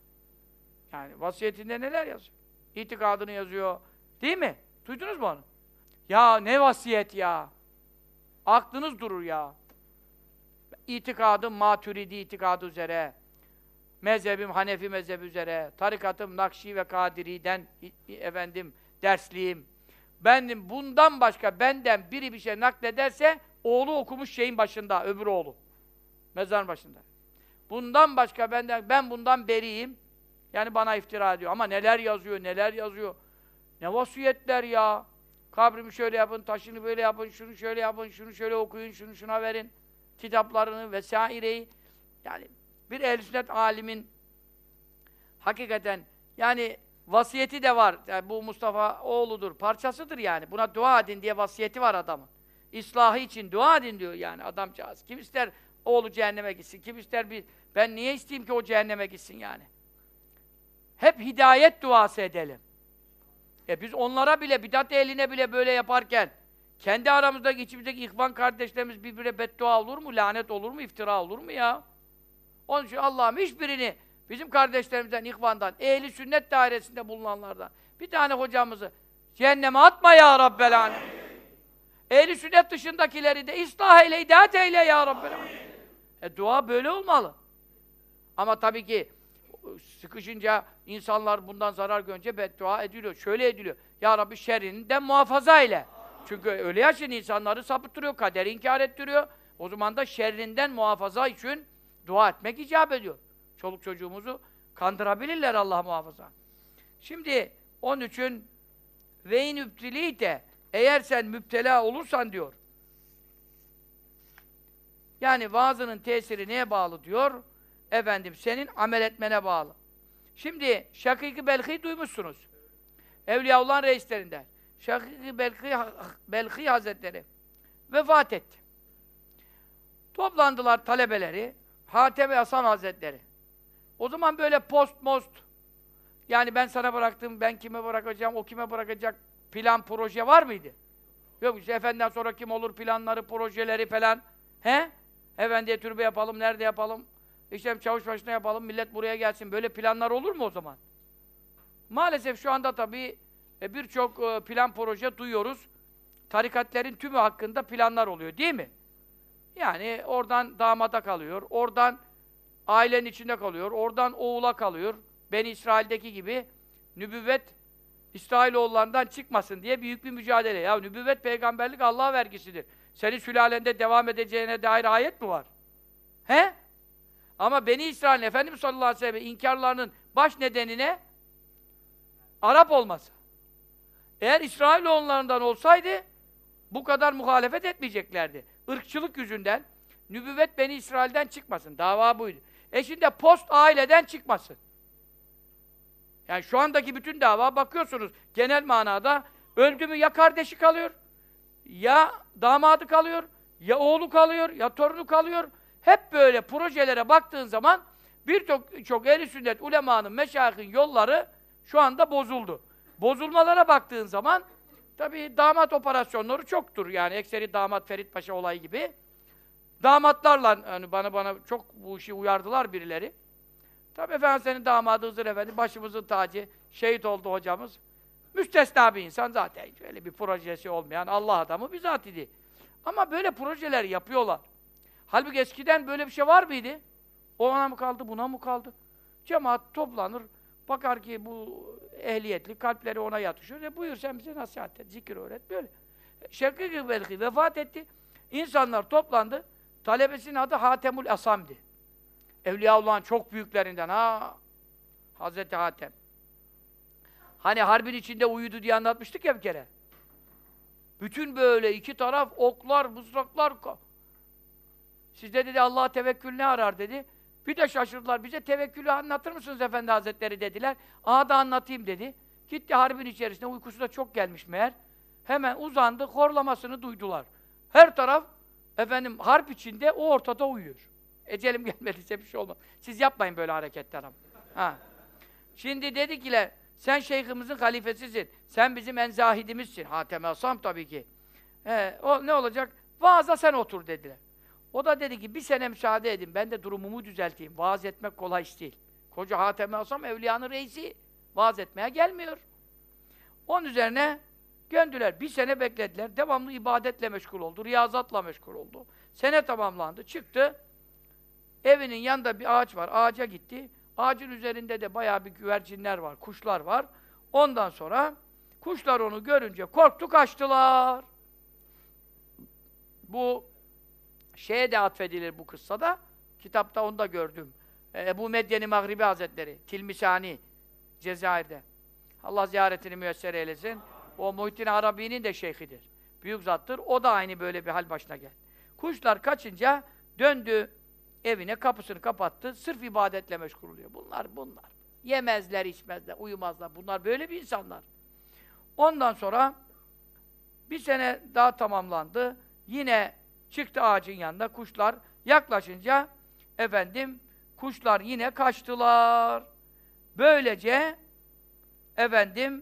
Yani vasiyetinde neler yazıyor? İtikadını yazıyor. Değil mi? Duydunuz mu onu? Ya ne vasiyet ya? Aklınız durur ya. İtikadım Maturidi itikadı üzere. Mezhebim Hanefi mezhebi üzere. Tarikatım Nakşi ve Kadiri'den efendim dersliyim. Benim bundan başka benden biri bir şey naklederse oğlu okumuş şeyin başında, öbür oğlu. Mezarın başında. Bundan başka ben bundan beriyim. Yani bana iftira ediyor. Ama neler yazıyor, neler yazıyor. Ne vasiyetler ya. Kabrimi şöyle yapın, taşını böyle yapın, şunu şöyle yapın, şunu şöyle okuyun, şunu şuna verin. Kitaplarını vesaireyi. Yani bir ehl-i sünnet alimin hakikaten yani vasiyeti de var. Yani bu Mustafa oğludur, parçasıdır yani. Buna dua edin diye vasiyeti var adamın. İslahı için dua edin diyor yani adamcağız. Kim ister oğlu cehenneme gitsin, kim ister ben niye isteyeyim ki o cehenneme gitsin yani? Hep hidayet duası edelim. Biz onlara bile, bidat ehline bile böyle yaparken, kendi aramızdaki, içimizdeki ihvan kardeşlerimiz birbirine beddua olur mu, lanet olur mu, iftira olur mu ya? Onun için Allah'ım hiçbirini, bizim kardeşlerimizden, ihvandan, ehli sünnet dairesinde bulunanlardan, bir tane hocamızı cehenneme atma ya Rabbel Alemin. Ehli sünnet dışındakileri de ıslah eyle, hidayet eyle ya Rabbel Alemin. Dua böyle olmalı. Ama tabii ki sıkışınca insanlar bundan zarar görünce beddua ediliyor. Şöyle ediliyor. Ya Rabbi şerrinden muhafaza eyle. Çünkü öyle yaşayan insanları sapıttırıyor, kaderi inkar ettiriyor. O zaman da şerrinden muhafaza için dua etmek icap ediyor. Çoluk çocuğumuzu kandırabilirler Allah muhafaza. Şimdi onun için ve in übtilite eğer sen müptela olursan diyor. Yani vaazının tesiri neye bağlı diyor? Efendim senin amel etmene bağlı. Şimdi Şakîk-i Belkî duymuşsunuz. Evliyaullah'ın reislerinden. Şakîk-i Belkî Hazretleri vefat etti. Toplandılar talebeleri, Hatem-i Hasan Hazretleri. O zaman böyle most, yani ben sana bıraktım, ben kime bırakacağım, o kime bırakacak plan, proje var mıydı? Yok işte efendiden sonra kim olur planları, projeleri falan. He? Efendiye türbe yapalım, nerede yapalım? İşte Çavuşbaşı'na yapalım, millet buraya gelsin. Böyle planlar olur mu o zaman? Maalesef şu anda tabii birçok plan, proje duyuyoruz. Tarikatlerin tümü hakkında planlar oluyor, değil mi? Yani oradan damada kalıyor, oradan ailenin içinde kalıyor, oradan oğula kalıyor. Beni İsrail'deki gibi nübüvvet İsrailoğullarından çıkmasın diye büyük bir mücadele. Ya nübüvvet, peygamberlik Allah'a vergisidir. Senin sülalende devam edeceğine dair ayet mi var? He? Ama Beni İsrail'in Efendimiz sallallahu aleyhi ve sellem inkarlarının baş nedenine Arap olması. Eğer İsrailoğullarından olsaydı bu kadar muhalefet etmeyeceklerdi. Irkçılık yüzünden nübüvvet Beni İsrail'den çıkmasın. Dava buydu. Şimdi post aileden çıkmasın. Yani şu andaki bütün dava bakıyorsunuz genel manada öldü mü ya kardeşi kalıyor, ya damadı kalıyor, ya oğlu kalıyor, ya torunu kalıyor. Hep böyle projelere baktığın zaman birçok ehl-i sünnet ulemanın, meşayihin yolları şu anda bozuldu. Bozulmalara baktığın zaman tabii damat operasyonları çoktur. Yani ekseri damat Ferit Paşa olayı gibi. Damatlarla yani bana çok bu işi uyardılar birileri. Tabii efendim senin damadı Hızır Efendi, başımızın tacı, şehit oldu hocamız. Müstesna bir insan zaten. Öyle bir projesi olmayan Allah adamı bizzat idi. Ama böyle projeler yapıyorlar. Halbuki eskiden böyle bir şey var mıydı? Ona mı kaldı, buna mı kaldı? Cemaat toplanır, bakar ki bu ehliyetli, kalpleri ona yatışıyor. Buyur sen bize nasihat et, zikir öğret, böyle. Şakîk-i Belkî vefat etti. İnsanlar toplandı. Talebesinin adı Hatemul Asam'di. Evliyaullah'ın çok büyüklerinden Hazreti Hatem. Hani harbin içinde uyudu diye anlatmıştık ya bir kere. Bütün böyle iki taraf oklar, mızraklar. Sizde dedi Allah'a tevekkül ne arar dedi. Bir de şaşırdılar. Bize tevekkülü anlatır mısınız Efendi Hazretleri dediler. Da anlatayım dedi. Gitti harbin içerisinde, uykusu da çok gelmiş meğer. Hemen uzandı, horlamasını duydular. Her taraf efendim harp içinde, o ortada uyuyor. Ecelim gelmediyse bir şey olmaz. Siz yapmayın böyle hareketler ama. Şimdi dedikiler, sen şeyhimizin halifesisin. Sen bizim en zahidimizsin. Hatem-i Asam tabii ki. O ne olacak? Vaaza sen otur dediler. O da dedi ki bir sene müsaade edin. Ben de durumumu düzelteyim. Vaaz etmek kolay iş değil. Koca Hatem-i Asam evliyanın reisi. Vaaz etmeye gelmiyor. Onun üzerine göndüler. Bir sene beklediler. Devamlı ibadetle meşgul oldu. Riyazatla meşgul oldu. Sene tamamlandı. Çıktı. Evinin yanında bir ağaç var. Ağaca gitti. Ağacın üzerinde de bayağı bir güvercinler var, kuşlar var. Ondan sonra kuşlar onu görünce korktu, kaçtılar. Bu şeye de atfedilir bu kıssada. Kitapta onu da gördüm. Ebu Medyen-i Mağribi Hazretleri, Tilmisani, Cezayir'de. Allah ziyaretini müyesser eylesin. O Muhittin Arabi'nin de şeyhidir. Büyük zattır. O da aynı böyle bir hal başına geldi. Kuşlar kaçınca döndü evine, kapısını kapattı. Sırf ibadetle meşgul oluyor. Bunlar. Yemezler, içmezler, uyumazlar. Bunlar böyle bir insanlar. Ondan sonra bir sene daha tamamlandı. Yine çıktı ağacın yanında kuşlar. Yaklaşınca efendim kuşlar yine kaçtılar. Böylece efendim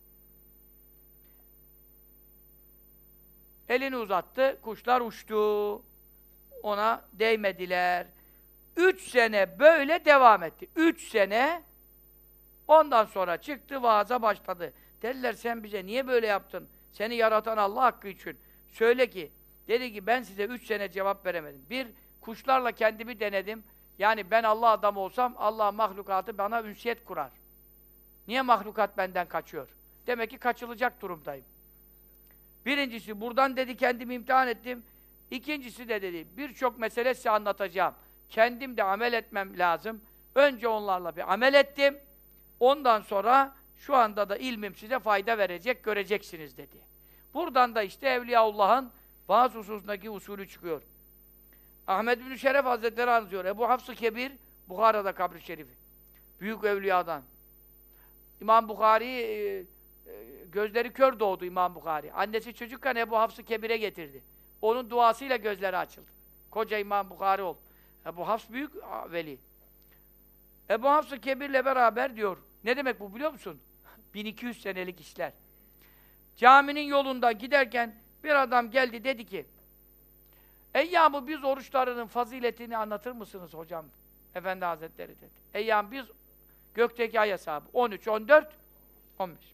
elini uzattı, kuşlar uçtu. Ona değmediler. 3 sene böyle devam etti. 3 sene. Ondan sonra çıktı, vaaza başladı. Dediler, sen bize niye böyle yaptın? Seni yaratan Allah hakkı için. Söyle ki, dedi ki ben size 3 sene cevap veremedim. Bir, kuşlarla kendimi denedim. Yani ben Allah adamı olsam, Allah mahlukatı bana ünsiyet kurar. Niye mahlukat benden kaçıyor? Demek ki kaçılacak durumdayım. Birincisi, buradan dedi kendimi imtihan ettim. İkincisi de dedi, birçok mesele size anlatacağım. Kendim de amel etmem lazım. Önce onlarla bir amel ettim. Ondan sonra şu anda da ilmim size fayda verecek, göreceksiniz dedi. Buradan da işte Evliyaullah'ın bazı hususundaki usulü çıkıyor. Ahmed bin Şeref Hazretleri anlatıyor. Ebu Hafs-ı Kebir, Bukhara'da kabri şerifi. Büyük evliyadan. İmam Bukhari, gözleri kör doğdu İmam Bukhari. Annesi çocukken Ebu Hafs-ı Kebir'e getirdi. Onun duasıyla gözleri açıldı. Koca İmam Bukhari oldu. Ebu Hafs büyük veli. Ebu Hafs-ı Kebir'le beraber diyor. Ne demek bu biliyor musun? 1200 senelik işler. Caminin yolundan giderken bir adam geldi dedi ki Eyyam-ı biz oruçlarının faziletini anlatır mısınız hocam? Efendi Hazretleri dedi. Eyyam biz gökteki ay hesabı. 13, 14, 15.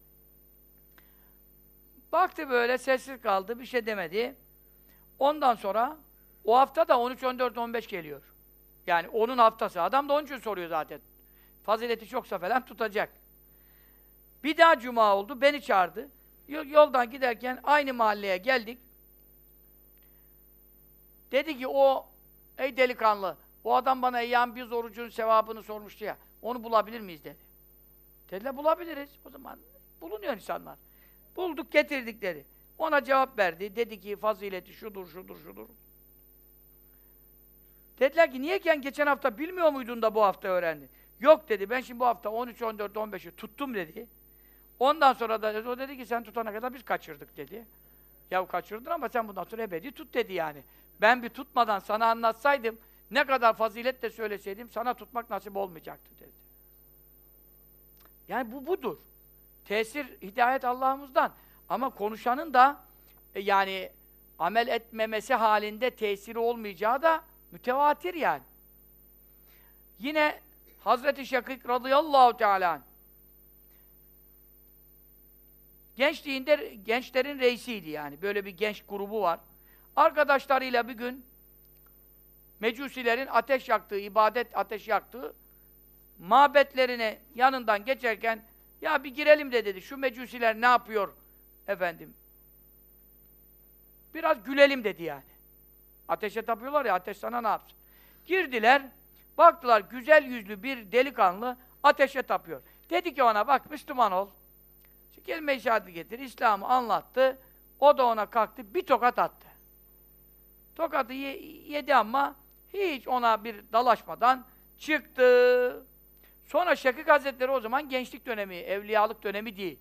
Baktı böyle sessiz kaldı, bir şey demedi. Ondan sonra o hafta da 13, 14, 15 geliyor. Yani onun haftası. Adam da onun için soruyor zaten. Fazileti çoksa falan tutacak. Bir daha cuma oldu, beni çağırdı. Yoldan giderken aynı mahalleye geldik. Dedi ki ey delikanlı, o adam bana Eyyam biz orucun sevabını sormuştu ya, onu bulabilir miyiz dedi. Dediler bulabiliriz. O zaman bulunuyor insanlar. Bulduk, getirdik dedi. Ona cevap verdi. Dedi ki fazileti şudur. Dediler ki niye geçen hafta bilmiyor muydun da bu hafta öğrendin? Yok dedi. Ben şimdi bu hafta 13, 14, 15'i tuttum dedi. Ondan sonra da o dedi ki sen tutana kadar biz kaçırdık dedi. Ya kaçırdın ama sen bundan sonra ebedi tut dedi yani. Ben bir tutmadan sana anlatsaydım, ne kadar fazilet de söyleseydim sana tutmak nasip olmayacaktı dedi. Yani bu budur. Tesir, hidayet Allah'ımızdan. Ama konuşanın da yani amel etmemesi halinde tesiri olmayacağı da mütevatir yani. Yine Hazreti Şakik radıyallahu teâlâ anh gençliğinde gençlerin reisiydi yani. Böyle bir genç grubu var. Arkadaşlarıyla bir gün Mecusilerin ateş yaktığı, ibadet ateşi yaktığı mabetlerine yanından geçerken ya bir girelim de dedi. Şu Mecusiler ne yapıyor efendim? Biraz gülelim dedi yani. Ateşe tapıyorlar ya, ateş sana ne yapsın? Girdiler, baktılar güzel yüzlü bir delikanlı ateşe tapıyor. Dedi ki ona bak Müslüman ol. Kelime-i şehadet getir, İslam'ı anlattı. O da ona kalktı, bir tokat attı. Tokatı yedi ama hiç ona bir dalaşmadan çıktı. Sonra Şakik Hazretleri o zaman gençlik dönemi, evliyalık dönemi değil.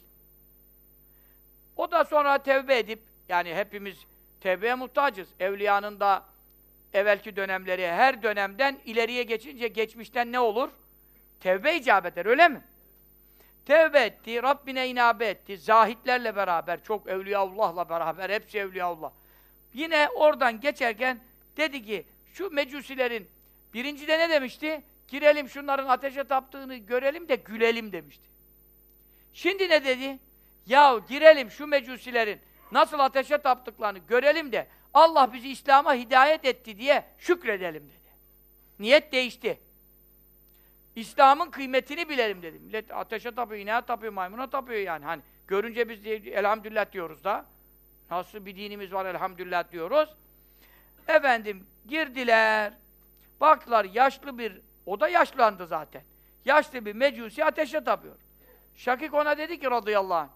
O da sonra tevbe edip, yani hepimiz tevbeye muhtacız. Evliyanın da evvelki dönemleri, her dönemden ileriye geçince geçmişten ne olur? Tevbe icap eder, öyle mi? Tevbe etti, Rabbine inabe etti, zahitlerle beraber, çok Evliyaullah'la beraber, hepsi Evliyaullah. Yine oradan geçerken dedi ki, şu Mecusilerin, birincide ne demişti? Girelim şunların ateşe taptığını görelim de gülelim demişti. Şimdi ne dedi? Yahu girelim şu Mecusilerin nasıl ateşe taptıklarını görelim de Allah bizi İslam'a hidayet etti diye şükredelim dedi. Niyet değişti. İslam'ın kıymetini bilelim dedim. Millet ateşe tapıyor, ineğe tapıyor, maymuna tapıyor yani. Hani görünce biz elhamdülillah diyoruz da. Nasıl bir dinimiz var elhamdülillah diyoruz. Efendim girdiler. Baktılar yaşlı bir, o da yaşlandı zaten. Yaşlı bir mecusi ateşe tapıyor. Şakik ona dedi ki radıyallahu anh,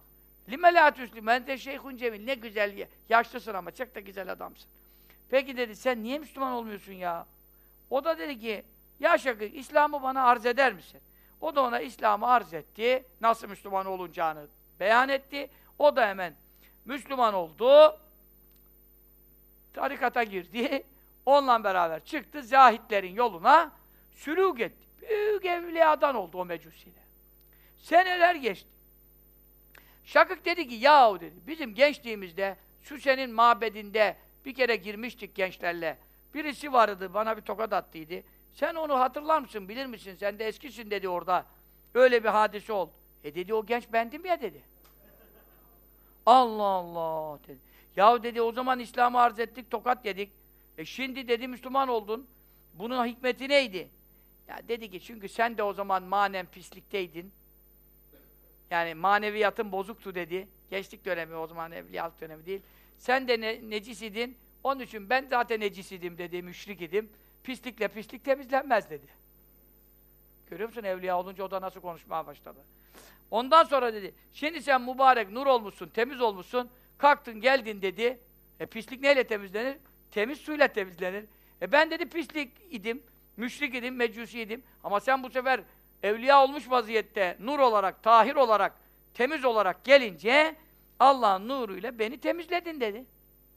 Lime la tüslüm ente şeyhun cemil. Ne güzel, yaşlısın ama çok da güzel adamsın. Peki dedi, sen niye Müslüman olmuyorsun ya? O da dedi ki, ya Şakir, İslam'ı bana arz eder misin? O da ona İslam'ı arz etti. Nasıl Müslüman olunacağını beyan etti. O da hemen Müslüman oldu. Tarikata girdi. Onunla beraber çıktı. Zahitlerin yoluna sülûk etti. Büyük evliyadan oldu o mecusiyle. Seneler geçti. Şakık dedi ki, yahu dedi, bizim gençliğimizde Süsen'in mabedinde bir kere girmiştik gençlerle. Birisi vardı, bana bir tokat attıydı. Sen onu hatırlar mısın, bilir misin? Sen de eskisin dedi orada. Öyle bir hadise oldu. Dedi, o genç bendim ya dedi. Allah Allah dedi. Yahu dedi, o zaman İslam'ı arz ettik, tokat yedik. Şimdi dedi, Müslüman oldun. Bunun hikmeti neydi? Ya dedi ki, çünkü sen de o zaman manen pislikteydin. Yani maneviyatın bozuktu dedi. Gençlik dönemi, o zaman evliyalık dönemi değil. Sen de necis idin. Onun için ben zaten necis idim dedi, müşrik idim. Pislikle pislik temizlenmez dedi. Görüyor musun evliya olunca o da nasıl konuşmaya başladı. Ondan sonra dedi, şimdi sen mübarek nur olmuşsun, temiz olmuşsun. Kalktın geldin dedi. Pislik neyle temizlenir? Temiz suyla temizlenir. Ben dedi pislik idim, müşrik idim, mecusi idim. Ama sen bu sefer evliya olmuş vaziyette, nur olarak, tahir olarak, temiz olarak gelince Allah'ın nuruyla beni temizledin dedi.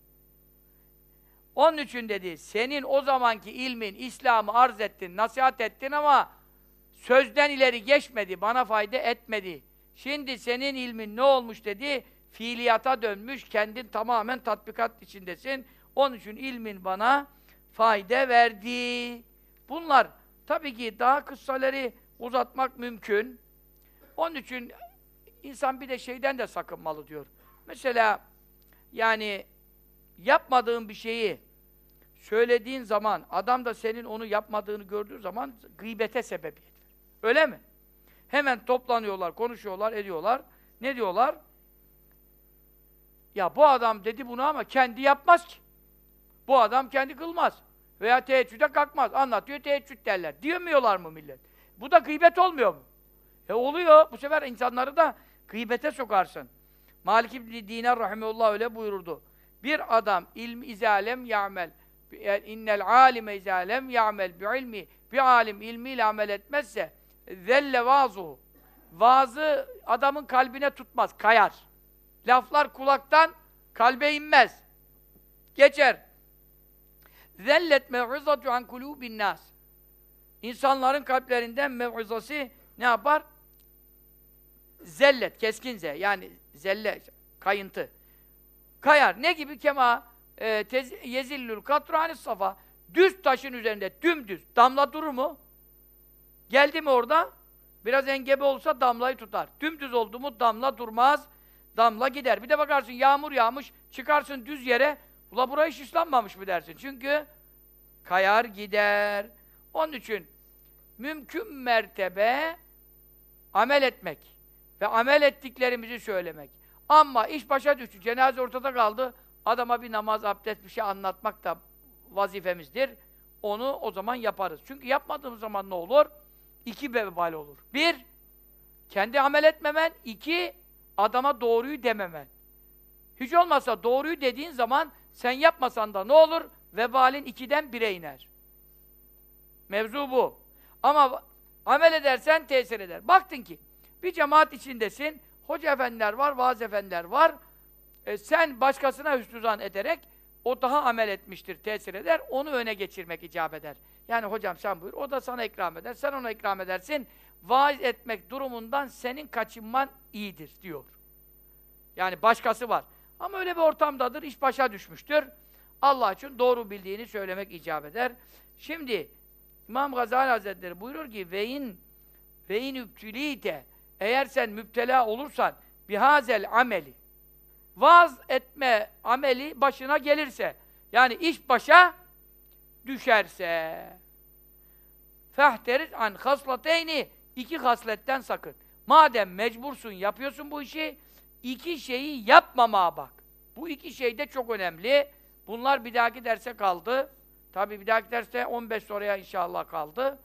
Onun için dedi, senin o zamanki ilmin, İslam'ı arz ettin, nasihat ettin ama sözden ileri geçmedi, bana fayda etmedi. Şimdi senin ilmin ne olmuş dedi, fiiliyata dönmüş, kendin tamamen tatbikat içindesin. Onun için ilmin bana fayda verdi. Bunlar tabii ki daha kıssaları uzatmak mümkün. Onun için insan bir de şeyden de sakınmalı diyor. Mesela yani yapmadığın bir şeyi söylediğin zaman, adam da senin onu yapmadığını gördüğü zaman gıybete sebebiyet verir. Öyle mi? Hemen toplanıyorlar, konuşuyorlar, ediyorlar. Ne diyorlar? Ya bu adam dedi bunu ama kendi yapmaz ki. Bu adam kendi kılmaz. Veya teheccüde kalkmaz. Anlatıyor, teheccüd derler. Diyemiyorlar mı millet? Bu da gıybet olmuyor mu? Oluyor. Bu sefer insanları da gıybete sokarsın. Malik İbn-i Dinar rahimehullah öyle buyururdu. Bir adam ilm izalem ya'mel. İnnel alime izalem ya'mel bi ilmi. Bir alim ilmiyle amel etmezse zelle vazuhu. Vaazı adamın kalbine tutmaz, kayar. Laflar kulaktan kalbe inmez. Geçer. Zellet mev'izatu an kulûbin nâs. İnsanların kalplerinden mev'izası ne yapar? Zellet, keskinze. Yani zelle, kayıntı. Kayar. Ne gibi? Kema yezillül katrânis safa. Düz taşın üzerinde, dümdüz. Damla durur mu? Geldi mi orada? Biraz engebe olsa damlayı tutar. Dümdüz oldu mu damla durmaz. Damla gider. Bir de bakarsın yağmur yağmış, çıkarsın düz yere. Ula burayı hiç ıslanmamış mı dersin? Çünkü kayar gider. Onun için mümkün mertebe amel etmek ve amel ettiklerimizi söylemek. Ama iş başa düştü, cenaze ortada kaldı, adama bir namaz, abdest, bir şey anlatmak da vazifemizdir. Onu o zaman yaparız. Çünkü yapmadığımız zaman ne olur? İki vebal olur. Bir, kendi amel etmemen. İki, adama doğruyu dememen. Hiç olmazsa doğruyu dediğin zaman sen yapmasan da ne olur? Vebalin 2'den 1'e iner. Mevzu bu. Ama amel edersen tesir eder. Baktın ki bir cemaat içindesin, hoca efendiler var, vaaz efendiler var. Sen başkasına hüsnü zan ederek o daha amel etmiştir, tesir eder. Onu öne geçirmek icap eder. Yani hocam sen buyur, o da sana ikram eder, sen ona ikram edersin. Vaaz etmek durumundan senin kaçınman iyidir diyor. Yani başkası var. Ama öyle bir ortamdadır, iş başa düşmüştür. Allah için doğru bildiğini söylemek icap eder. Şimdi İmam Gazali Hazretleri buyurur ki ve in übtülite, eğer sen müptela olursan bihazel ameli, vaaz etme ameli başına gelirse, yani iş başa düşerse, fehteriz an haslateyni, 2 hasletten sakın. Madem mecbursun, yapıyorsun bu işi, 2 şeyi yapmamaya bak. Bu 2 şey de çok önemli. Bunlar bir dahaki derse kaldı. Tabii bir dahaki derste 15 sonraya inşallah kaldı.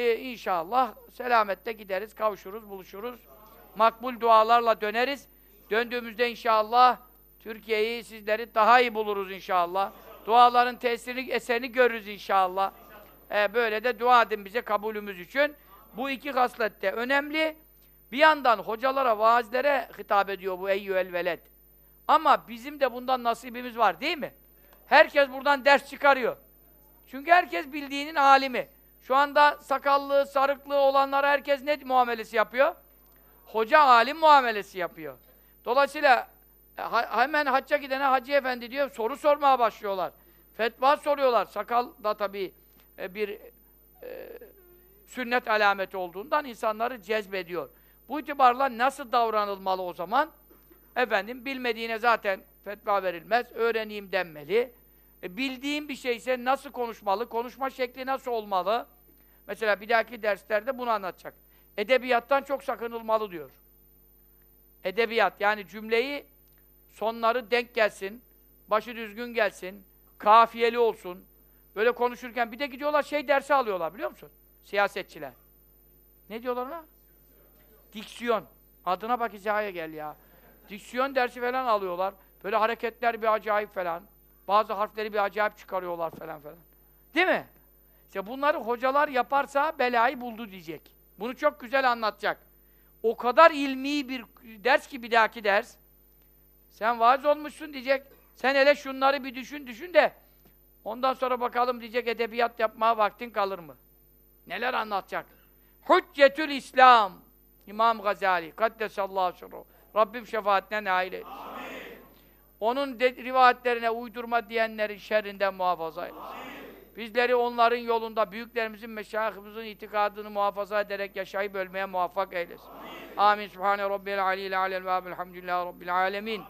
İnşallah selametle gideriz, kavuşuruz, buluşuruz. Makbul dualarla döneriz. Döndüğümüzde inşallah Türkiye'yi, sizleri daha iyi buluruz inşallah. Duaların tesirini, eserini görürüz inşallah. Böyle de dua edin bize kabulümüz için. Bu iki haslet de önemli. Bir yandan hocalara, vaazlere hitap ediyor bu eyyüel veled. Ama bizim de bundan nasibimiz var değil mi? Herkes buradan ders çıkarıyor. Çünkü herkes bildiğinin alimi. Şu anda sakallı, sarıklı olanlara herkes ne muamelesi yapıyor? Hoca alim muamelesi yapıyor. Dolayısıyla hemen hacca gidene Hacı Efendi diyor, soru sormaya başlıyorlar. Fetva soruyorlar. Sakal da tabii bir sünnet alameti olduğundan insanları cezbediyor. Bu itibarla nasıl davranılmalı o zaman? Efendim, bilmediğine zaten fetva verilmez, öğreneyim denmeli. Bildiğin bir şeyse nasıl konuşmalı, konuşma şekli nasıl olmalı? Mesela bir dahaki derslerde bunu anlatacak. Edebiyattan çok sakınılmalı diyor. Edebiyat, yani cümleyi, sonları denk gelsin, başı düzgün gelsin, kafiyeli olsun. Böyle konuşurken bir de gidiyorlar dersi alıyorlar, biliyor musun? Siyasetçiler. Ne diyorlar ona? Diksiyon. Adına bak, hizaya gel ya. Diksiyon dersi falan alıyorlar. Böyle hareketler bir acayip falan. Bazı harfleri bir acayip çıkarıyorlar falan. Değil mi? İşte bunları hocalar yaparsa belayı buldu diyecek. Bunu çok güzel anlatacak. O kadar ilmi bir ders ki bir dahaki ders. Sen vaaz olmuşsun diyecek. Sen hele şunları bir düşün de ondan sonra bakalım diyecek, edebiyat yapmaya vaktin kalır mı? Neler anlatacak? Hüccetül İslam. İmam Gazali. Kaddesallahu sirruhu. Rabbim şefaatine nail eylesin. Onun rivayetlerine uydurma diyenlerin şerrinden muhafaza eylesin. Bizleri onların yolunda, büyüklerimizin, meşayihimizin itikadını muhafaza ederek yaşayıp ölmeye muvaffak eylesin. Amin. Sübhane Rabbiyel aliyyil alel ve elhamdülillahi Rabbil alemin.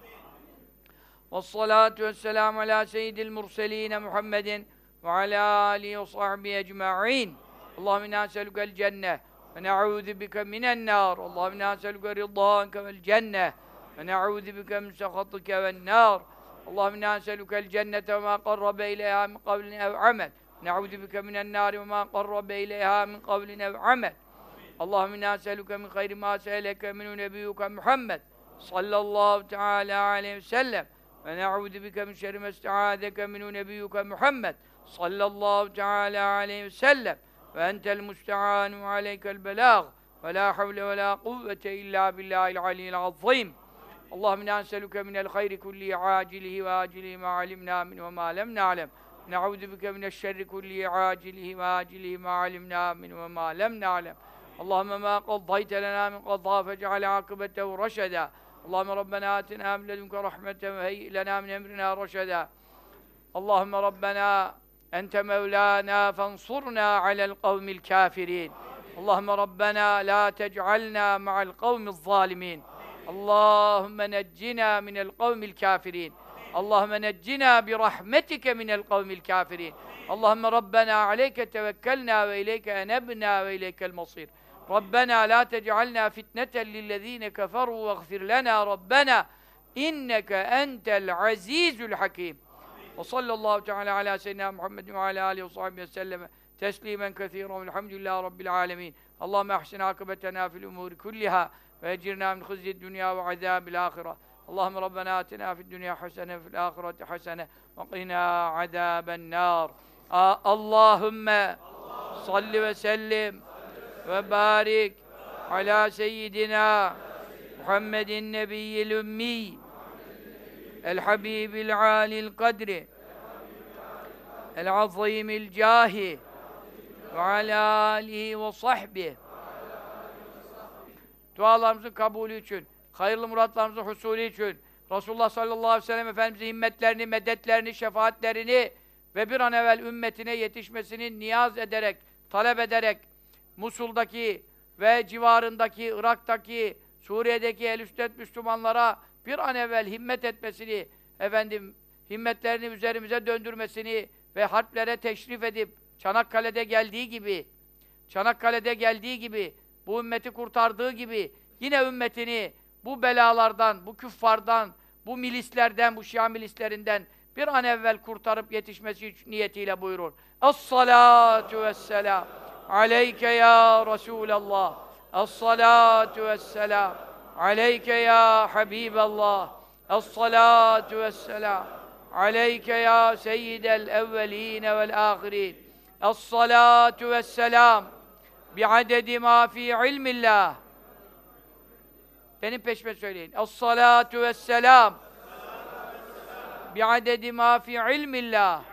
Vessalatu vesselamu ala seyyidil murseline Muhammedin ve ala alihi ve sahbihi ecma'in. Allahümme inna nes'elukel cenneh ve ne'ûzu bike minen nâr. Allahümme inna nes'eluke rıdânke vel cenneh ve ne'ûzu bike min sehatike ven nâr. Allahümme inna nes'elukel cennete ve mâ qarrabe ileyhâ min kavlin ev amel. Ne'ûzu bike minen nâri ve mâ qarrabe ileyhâ min kavlin ev amel. Allahümme inna nes'eluke min hayri mâ se'eleke minhu nebiyyuke Muhammed sallallahu teâlâ aleyhi ve sellem. Ve ne'ûzu bike min şerri mesta'âdeke minhu nebiyyuke Muhammed sallallahu teâlâ aleyhi ve sellem. Ve entel musta'ânu aleykel belâg ve lâ havle ve lâ kuvvete illâ billâhil aliyyil azîm. Allahümme inna nes'eluke minel hayri kulli âcilihi ve âcilihi mâ alimnâ min ve mâ lem na'lem. Ne'ûzu bike mineşşerri kulli âcilihi ve âcilihi mâ alimnâ min ve mâ lem na'lem. Allahümme mâ qaddayte lenâ min qaddâ fec'al âkıbetehu reşedâ. Allahümme Rabbena atina min ledunke rahmeten ve heyyi lenâ min emrinâ reşedâ. Allahümme Rabbena ente mevlâna fansurna alel kavmil kâfirîn. Allahümme Rabbena la tec'alna ma'al kavmiz zâlimîn. Allahümme neccina minel kavmil kâfirîn. Allahümme neccina bi rahmetike minel kavmil kâfirîn. Allahümme Rabbena aleyke tevekkelna ve ileyke enebna ve ileykel masîr. Rabbena la tec'alna fitneten lillezîne keferû ve gfir lena Rabbena inneke entel azîzül hakîm. Ve sallallahu teâlâ alâ seyyidina Muhammedin ve alâ âlihi ve sahbihi ve selleme teslimen kethîran velhamdülillâhi rabbil âlemîn. Allahümme ahsin âkıbetena fil umûri kullihâ ve ecirnâ min hızyid dünya ve azâbil âhireh. Allahümme Rabbena atina fid dünya hasene ve fil âhireti hasene ve qinâ azâben nâr. Allahümme salli ve sellim ve barik ala seyyidina Muhammedin nebiyyil ümmi el habibil alil kadri el azimil cahi ve ala alihi ve sahbihi. Dualarımızın kabulü için, hayırlı muratlarımızın husulü için, Resulullah sallallahu aleyhi ve sellem Efendimiz'in himmetlerini, medetlerini, şefaatlerini ve bir an evvel ümmetine yetişmesini niyaz ederek, talep ederek, Musul'daki ve civarındaki, Irak'taki, Suriye'deki el üstet Müslümanlara bir an evvel himmet etmesini, himmetlerini üzerimize döndürmesini ve harplere teşrif edip Çanakkale'de geldiği gibi, bu ümmeti kurtardığı gibi, yine ümmetini bu belalardan, bu küffardan, bu milislerden, bu Şia milislerinden bir an evvel kurtarıp yetişmesi niyetiyle buyurur. Es-salatu vesselam aleyke ya Resulallah. Es-salatu vesselam Aleyke ya Habiballah. Es-salatu vesselam. Aleyke ya seyyidel evveline vel ahirin. Es-salatu vesselam. Bi'adedi ma fi ilmillah. Benim peşime söyleyin. Es-salatu vesselam. Bi'adedi ma fi ilmillah.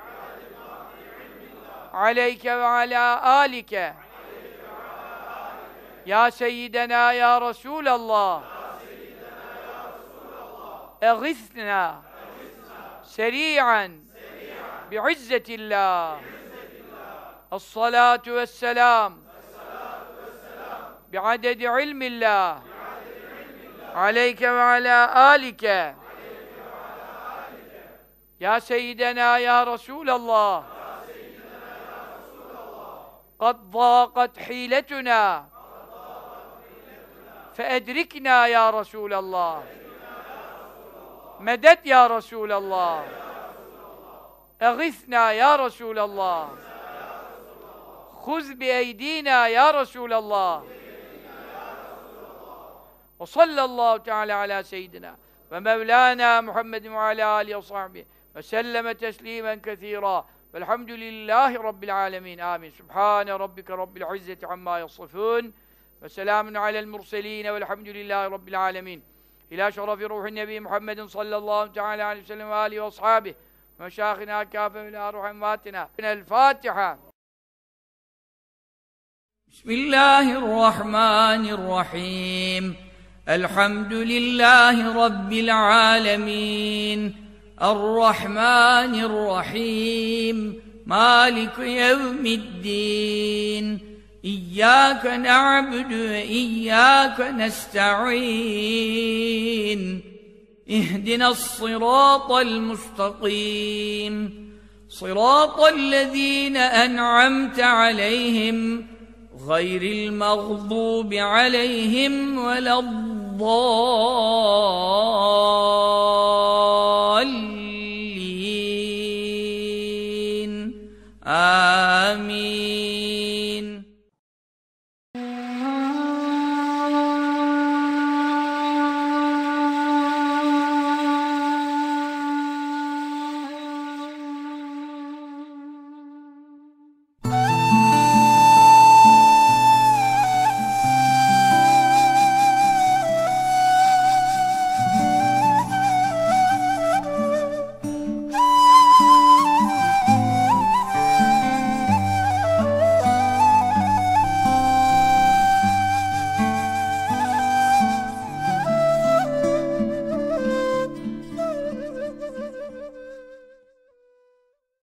Aleyke ve ala alike. Ya seyyidena ya Resulallah. Eğithna. Seri'an. Bi'izzetillah. Es-salatu vesselam. Bi'adedi ilmillah. Aleyke ve ala alike. Ya seyyidena ya Resulallah. قد ضاقت حيلتنا فأدركنا يا رسول الله مدد يا رسول الله أغثنا يا رسول الله خذ بأيدينا يا رسول الله وصلى الله تعالى على سيدنا ومولانا محمد وعلى آله وصحبه وسلم تسليما كثيرا والحمد لله رب العالمين آمين سبحان ربك رب العزة عما يصفون وسلام على المرسلين والحمد لله رب العالمين إلى شرف روح النبي محمد صلى الله تعالى عليه وسلم وآله وأصحابه ومشايخنا كافة إلى روح أمواتنا من الفاتحة بسم الله الرحمن الرحيم الحمد لله رب العالمين الرحمن الرحيم مالك يوم الدين إياك نعبد وإياك نستعين اهدنا الصراط المستقيم صراط الذين أنعمت عليهم غير المغضوب عليهم ولا الضالين